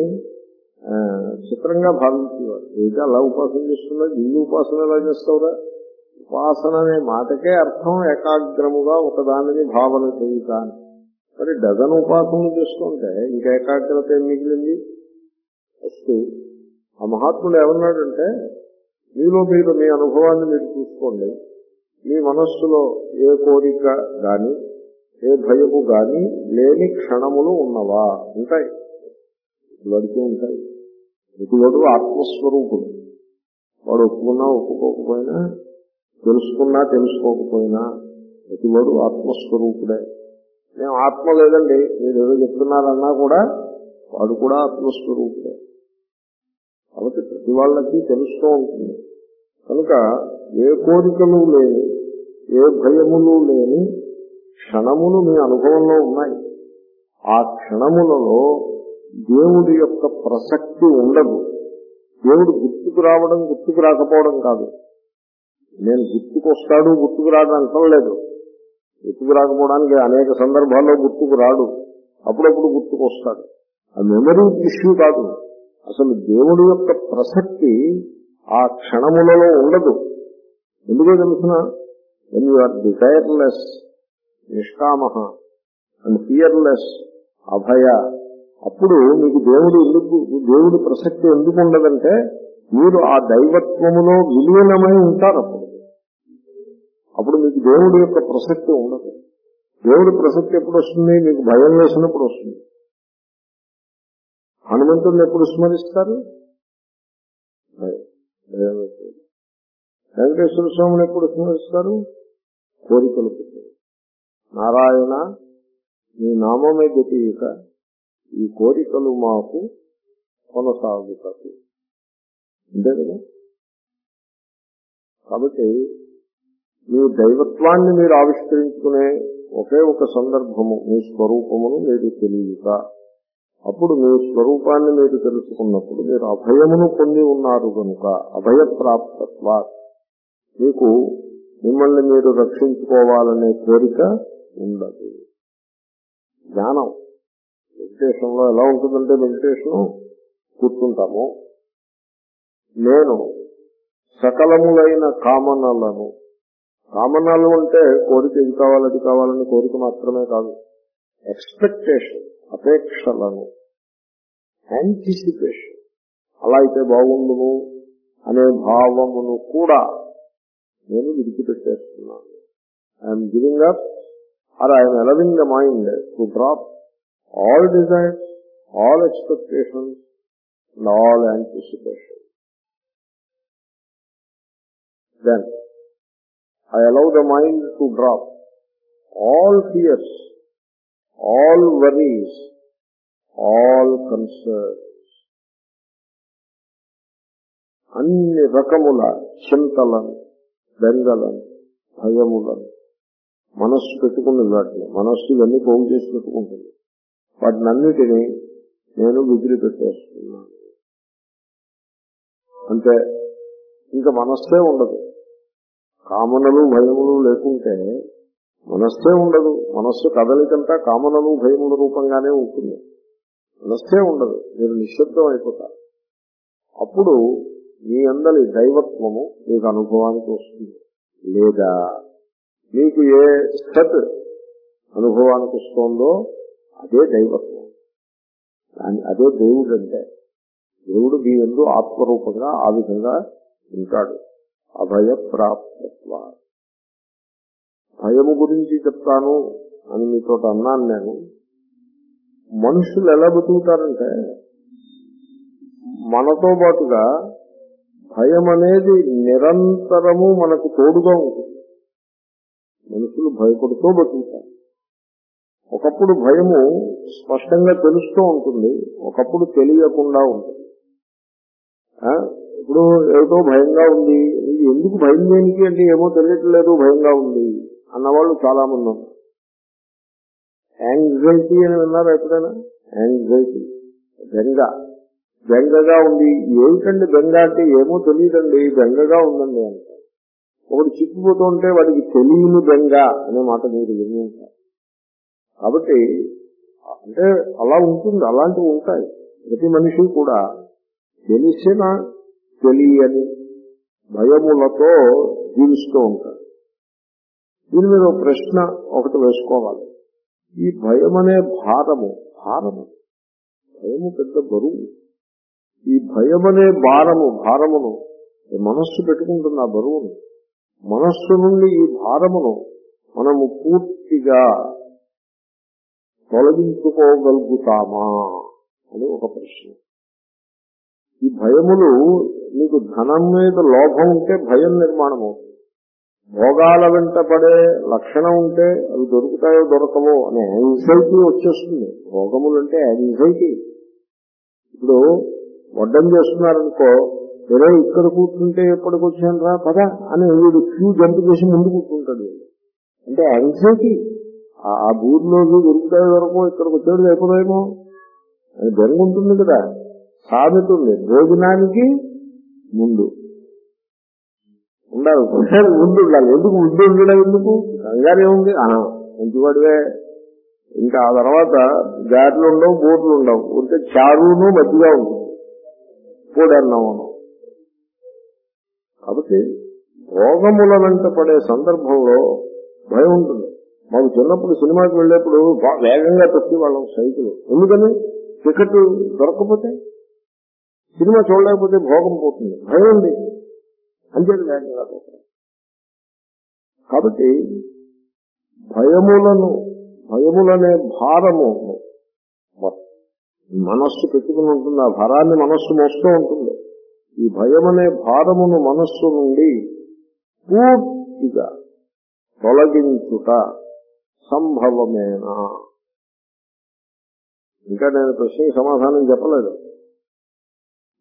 చిత్రంగా భావించేవారు. ఏదో అలా ఉపాసన చేస్తున్నా, ఇల్లు ఉపాసన ఎలా చేస్తావురా? ఉపాసన అనే మాటకే అర్థం ఏకాగ్రముగా ఒకదానిని భావన చేయుట. మరి డజన్ ఉపాసనలు చేస్తుంటే ఇంకా ఏకాగ్రత ఏం మిగిలింది? ఫస్ట్ ఆ మహాత్ముడు ఏమన్నాడంటే, మీలో మీరు మీ అనుభవాన్ని మీరు చూసుకోండి. మీ మనస్సులో ఏ కోరిక గాని ఏ భయము గాని లేని క్షణములు ఉన్నవా? ఉంటాయి, వాడికి ఉంటాయి. ప్రతివాడు ఆత్మస్వరూపుడు. వాడు ఒప్పుకున్నా ఒప్పుకోకపోయినా, తెలుసుకున్నా తెలుసుకోకపోయినా ప్రతివాడు ఆత్మస్వరూపుడే. మేము ఆత్మ లేదండి మీరు ఏదో చెప్తున్నారన్నా కూడా వాడు కూడా ఆత్మస్వరూపుడే. కాబట్టి ప్రతి వాళ్ళకి తెలుస్తూ ఉంటుంది. కనుక ఏ కోరికలు లేని ఏ భయములు లేని క్షణములు మీ అనుభవంలో ఉన్నాయి. ఆ క్షణములలో దేవుడి యొక్క ప్రసక్తి ఉండదు. దేవుడు గుర్తుకు రావడం గుర్తుకు రాకపోవడం కాదు. నేను గుర్తుకొస్తాడు గుర్తుకు రాడు అంటలేదు. గుర్తుకు రాకపోవడానికి అనేక సందర్భాల్లో గుర్తుకు రాడు, అప్పుడప్పుడు గుర్తుకొస్తాడు. ఆ మెమరీ ఇష్యూ కాదు. అసలు దేవుడి యొక్క ప్రసక్తి ఆ క్షణములలో ఉండదు. ఎందుకో తెలుసిన, when you are desireless, నిష్కామ అండ్ ఫియర్లెస్, అభయ, అప్పుడు మీకు దేవుడు ఎందుకు దేవుడి ప్రసక్తి ఎందుకు ఉండదంటే మీరు ఆ దైవత్వములో విలీనమై ఉంటారు. అప్పుడు అప్పుడు మీకు దేవుడి యొక్క ప్రసక్తి ఉండదు. దేవుడి ప్రసక్తి ఎప్పుడు వస్తుంది? మీకు భయం వేసినప్పుడు వస్తుంది. హనుమంతుడిని ఎప్పుడు స్మరిస్తారు? వెంకటేశ్వర స్వామిని ఎప్పుడు స్మరిస్తారు? కోరికలు పుట్టారు. నారాయణ నీ నామమే గతిక, ఈ కోరికలు మాకు కొనసాగుతుంది. అంతే కదా. కాబట్టి మీ దైవత్వాన్ని మీరు ఆవిష్కరించుకునే ఒకే ఒక సందర్భము మీ స్వరూపమును మీరు తెలియక, అప్పుడు మీ స్వరూపాన్ని మీరు తెలుసుకున్నప్పుడు మీరు అభయమును పొంది ఉన్నారు కనుక అభయప్రాప్తత్వ మీకు మిమ్మల్ని మీరు రక్షించుకోవాలనే కోరిక ఉండదు. జ్ఞానం మెడిటేషన్లో ఎలా ఉంటుందంటే, మెడిటేషన్ కూర్చుంటాము, నేను సకలములైన కామనలను, కామనలు అంటే కోరిక ఇది కావాలి అది కావాలని కోరిక మాత్రమే కాదు, ఎక్స్పెక్టేషన్ అపేక్షలను, యాంటిసిపేషన్, అలా అయితే బాగుండును అనే భావమును కూడా నేను విడిచిపెట్టేస్తున్నాను. I'm giving up or I'm allowing the mind to drop all desires, all expectations and all anticipation. Then I allow the mind to drop all fears, all worries, all concerns. అన్ని రకముల చింతలను, బెంగలను, భయములను మనస్సు పెట్టుకుని వాటిని, మనస్సు ఇవన్నీ పోగు చేసి పెట్టుకుంటుంది, వాటినన్నిటినీ నేను వదిలిపెట్టేస్తున్నాను. అంటే ఇంకా మనస్సే ఉండదు. కామనలు భయములు లేకుంటే మనస్సే ఉండదు. మనస్సు కదలికంతా కామనలు భయముల రూపంగానే ఉంటుంది. మనస్సే ఉండదు. మీరు నిశ్శబ్దం అయిపోతారు. అప్పుడు మీ అందరి దైవత్వము మీకు అనుభవానికి వస్తుంది. లేదా మీకు ఏ సత్ అనుభవానికి వస్తుందో అదే దైవత్వం, అదే దేవుడు. అంటే దేవుడు మీ యందు ఆత్మరూపంగా ఆ విధంగా ఉంటాడు. అభయ ప్రాప్తత్వ. భయము గురించి చెప్తాను అని మీతో అన్నాను నేను. మనుషులు ఎలా బతుకుతారంటే, మనతో పాటుగా భయం అనేది నిరంతరము మనకు తోడుగా ఉంటుంది. మనుషులు భయపడుతూ బతుకుతారు. ఒకప్పుడు భయము స్పష్టంగా తెలుస్తూ ఉంటుంది, ఒకప్పుడు తెలియకుండా ఉంటుంది. ఇప్పుడు ఏదో భయంగా ఉంది, ఎందుకు భయం దేనికి అంటే ఏమో తెలియట్లేదు, భయంగా ఉంది అన్నవాళ్ళు చాలా మంది ఉన్నారు. యాంగ్జైటీ అని విన్నారు ఎప్పుడైనా? యాంగ్జైటీ, బెంగ, బెంగగా ఉంది. ఏమిటండి బెంగ అంటే? ఏమో తెలియదండి, బెంగగా ఉందండి అంటారు. ఒకటి చిక్కుపోతూ ఉంటే వాడికి తెలియని బెంగ అనే మాట మీరు వినింటారు. కాబట్టి అంటే అలా ఉంటుంది, అలాంటివి ఉంటాయి. ప్రతి మనిషి కూడా తెలిసిన తెలియని భయములతో జీవిస్తూ ఉంటాడు. దీని మీద ఒక ప్రశ్న ఒకటి వేసుకోవాలి. ఈ భయం అనే భారము, భారము భయము పెద్ద బరువు. ఈ భయం అనే భారము భారమును మనస్సు పెట్టుకుంటున్న ఆ బరువును, మనస్సు నుండి ఈ భారమును మనము పూర్తిగా తొలగించుకోగలుగుతామా అని ఒక ప్రశ్న. ఈ భయములు, మీకు ధనం మీద లోభం ఉంటే భయం నిర్మాణం అవుతుంది. భోగాల వెంట పడే లక్షణం ఉంటే అవి దొరుకుతాయో దొరకవో అనే యాంగ్జైటీ వచ్చేస్తుంది. భోగములంటే యాంగ్జైటీ. ఇప్పుడు వడ్డం చేస్తున్నారనుకో, ఏదో ఇక్కడ కూర్చుంటే ఎప్పటికి వచ్చాను రా పదా అని వీడు క్యూ జంప్ చేసి ముందు కూర్చుంటాడు. అంటే యాంగ్జైటీ. ఆ బూర్లోకి దొరుకుతాయో దొరకవో, ఇక్కడికి వచ్చేది అయిపోతాయేమో అని బెంగ ఉంటుంది కదా. సామెత ఉంది, భోజనానికి ముందు ఉండాలి, ముందు ఉండాలి. ఎందుకు ముందు ఉండడం? ఎందుకు? కంగారే ఉంది. మంచివాడివే. ఇంకా ఆ తర్వాత గారెలు ఉండవు, బోట్లు ఉండవు, ఉంటే చారును మధ్యగా ఉంటుంది, పొడన్నాము. కాబట్టి భోగముల వెంట పడే సందర్భంలో భయం ఉంటుంది. మాకు చిన్నప్పుడు సినిమాకి వెళ్ళేప్పుడు వేగంగా తప్పి వాళ్ళం సైకిల్. ఎందుకని? టికెట్ దొరకకపోతే, సినిమా చూడలేకపోతే భోగం పోతుంది, భయం ఉంది, అంతేది వేగంగా తప్పదు. కాబట్టి భయములను, భయములనే భారము మనస్సు పెట్టుకుని ఉంటుంది. ఆ భారాన్ని మనస్సు మోస్తూ ఉంటుంది. ఈ భయమనే భారమును మనస్సు నుండి పూర్తిగా తొలగించుట సంభవమేనా? ఇంకా నేను ప్రశ్నకి సమాధానం చెప్పలేదు.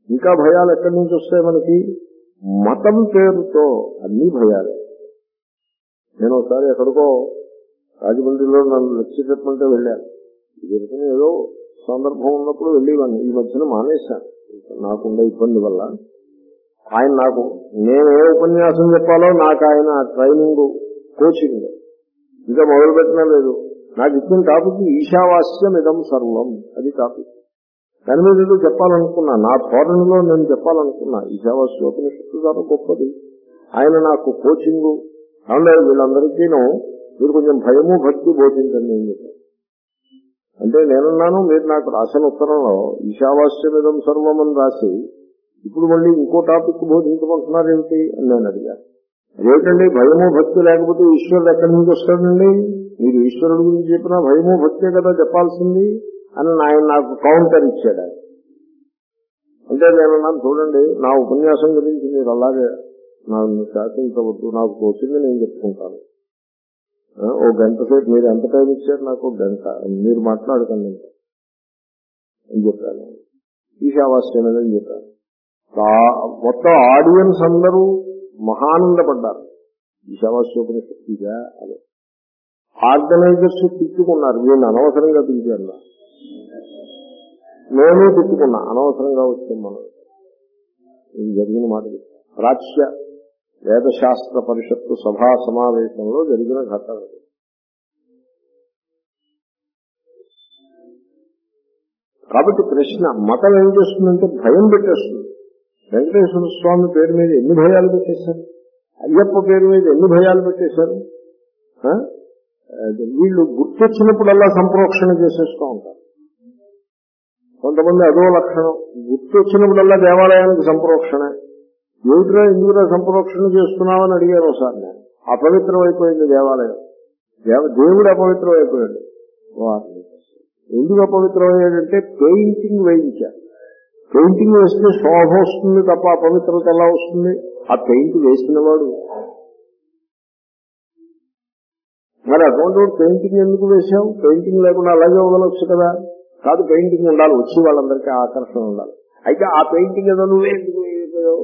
ఇంకా భయాలు ఎక్కడి నుంచి వస్తాయి మనకి? మతం పేరుతో అన్ని భయాలే. నేను ఒకసారి ఎక్కడికో రాజమండ్రిలో నన్ను లెక్చర్ చెప్పమంటే వెళ్ళాను. ఇది ఏదో సందర్భం ఉన్నప్పుడు వెళ్ళేవాడిని. ఈ మధ్యన మానేశాను నాకుండే ఇబ్బంది వల్ల. ఆయన నాకు నేను ఏ ఉపన్యాసం చెప్పాలో నాకు ఆయన ట్రైనింగ్ కోచింగ్ ఇంకా మొదలు పెట్టినా లేదు. నాకు ఇచ్చిన టాపిక్ ఈశావాస్యం ఇదం సర్వం, అది టాపిక్. దాని మీద ఏదో చెప్పాలనుకున్నా, నా ధోరణిలో నేను చెప్పాలనుకున్నా. ఈశావాస్యోపనిషత్తు చాలా గొప్పది. ఆయన నాకు కోచింగ్ అవును. వీళ్ళందరికీనూ మీరు కొంచెం భయము భక్తి బోధించండి అని చెప్పారు. అంటే నేనున్నాను, మీరు నాకు రాసిన ఉత్తరంలో ఈశావాస్యమిదం సర్వం అని రాసి ఇప్పుడు మళ్ళీ ఇంకో టాపిక్ బోధించమంటున్నారు ఏమిటి అని నేను అడిగాను. అదేమిటండి భయము భక్తి లేకపోతే ఈశ్వరుడు ఎక్కడి నుంచి వస్తాడండి? మీరు ఈశ్వరుడు గురించి చెప్పినా భయము భక్తే కదా చెప్పాల్సింది అని ఆయన నాకు కౌంటర్ ఇచ్చాడు. అంటే నేనున్నాను, చూడండి నా ఉపన్యాసం గురించి మీరు అలాగే నన్ను శాసించవద్దు, నాకు తోచింది నేను చెప్పుకుంటాను. ఓ గంట సేపు మీరు ఎంత టైం ఇచ్చారు? నాకు గంట, మీరు మాట్లాడకండి అని చెప్పాను. ఈశావాస్యమని చెప్పాను. మొత్తం ఆడియన్స్ అందరూ మహానందపడ్డారు. ఈశావాస్యోపనిషత్తుగా అదే ఆర్గనైజర్స్ తిట్టుకున్నారు, వీళ్ళు అనవసరంగా పిలిచారు. నేను తిట్టుకున్నా, అనవసరంగా వచ్చాం మనం. ఇది జరిగిన మాట. ప్రాచ్య వేదశాస్త్ర పరిషత్తు సభా సమావేశంలో జరిగిన ఘటన. కాబట్టి ప్రశ్న, మతం ఏం చేస్తుందంటే భయం పెట్టేస్తుంది. వెంకటేశ్వర స్వామి పేరు మీద ఎన్ని భయాలు పెట్టేశారు, అయ్యప్ప పేరు మీద ఎన్ని భయాలు పెట్టేశారు. వీళ్ళు గుర్తొచ్చినప్పుడల్లా సంప్రోక్షణ చేసేస్తూ ఉంటారు. కొంతమంది అదో లక్షణం, గుర్తొచ్చినప్పుడల్లా దేవాలయానికి సంప్రోక్షణ. ఏమిట్రా ఎందుకురా సంప్రోక్షణ చేస్తున్నామని అడిగారు ఒకసారి. నేను అపవిత్రం అయిపోయింది దేవాలయం, దేవుడు అపవిత్రం అయిపోయాడు. ఎందుకు అపవిత్రం అయ్యాడంటే పెయింటింగ్ వేయించారు. పెయింటింగ్ వేస్తే శోభ వస్తుంది తప్ప అపవిత్రత ఎలా వస్తుంది? ఆ పెయింట్ వేసిన వాడు మరి అటువంటి పెయింటింగ్ ఎందుకు వేశావు? పెయింటింగ్ లేకుండా అలాగే వదలొచ్చు కదా. కాదు, పెయింటింగ్ ఉండాలి, వచ్చి వాళ్ళందరికీ ఆకర్షణ ఉండాలి. అయితే ఆ పెయింటింగ్ ఏదో నువ్వే ఎందుకు వేయకపోయావు?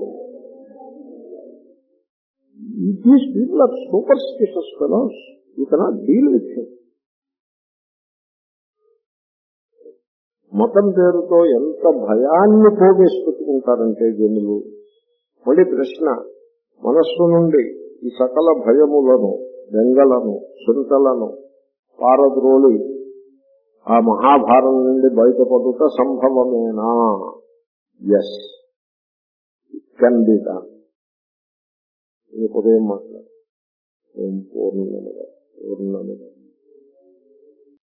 These people are superstitious fellows. You cannot deal with him. మతం పేరుతో ఎంత భయాన్ని పోగేసి పెట్టుకుంటారంటే జనులు. మళ్ళీ ప్రశ్న, మనస్సు నుండి ఈ సకల భయములను, బెంగలను, చింతలను పారద్రోలి ఆ మహాభారం నుండి బయటపడుట సంభవమేనా? Yes, it can be done. ఉదయం మాట్లాడు పూర్ణముగా పూర్ణముగా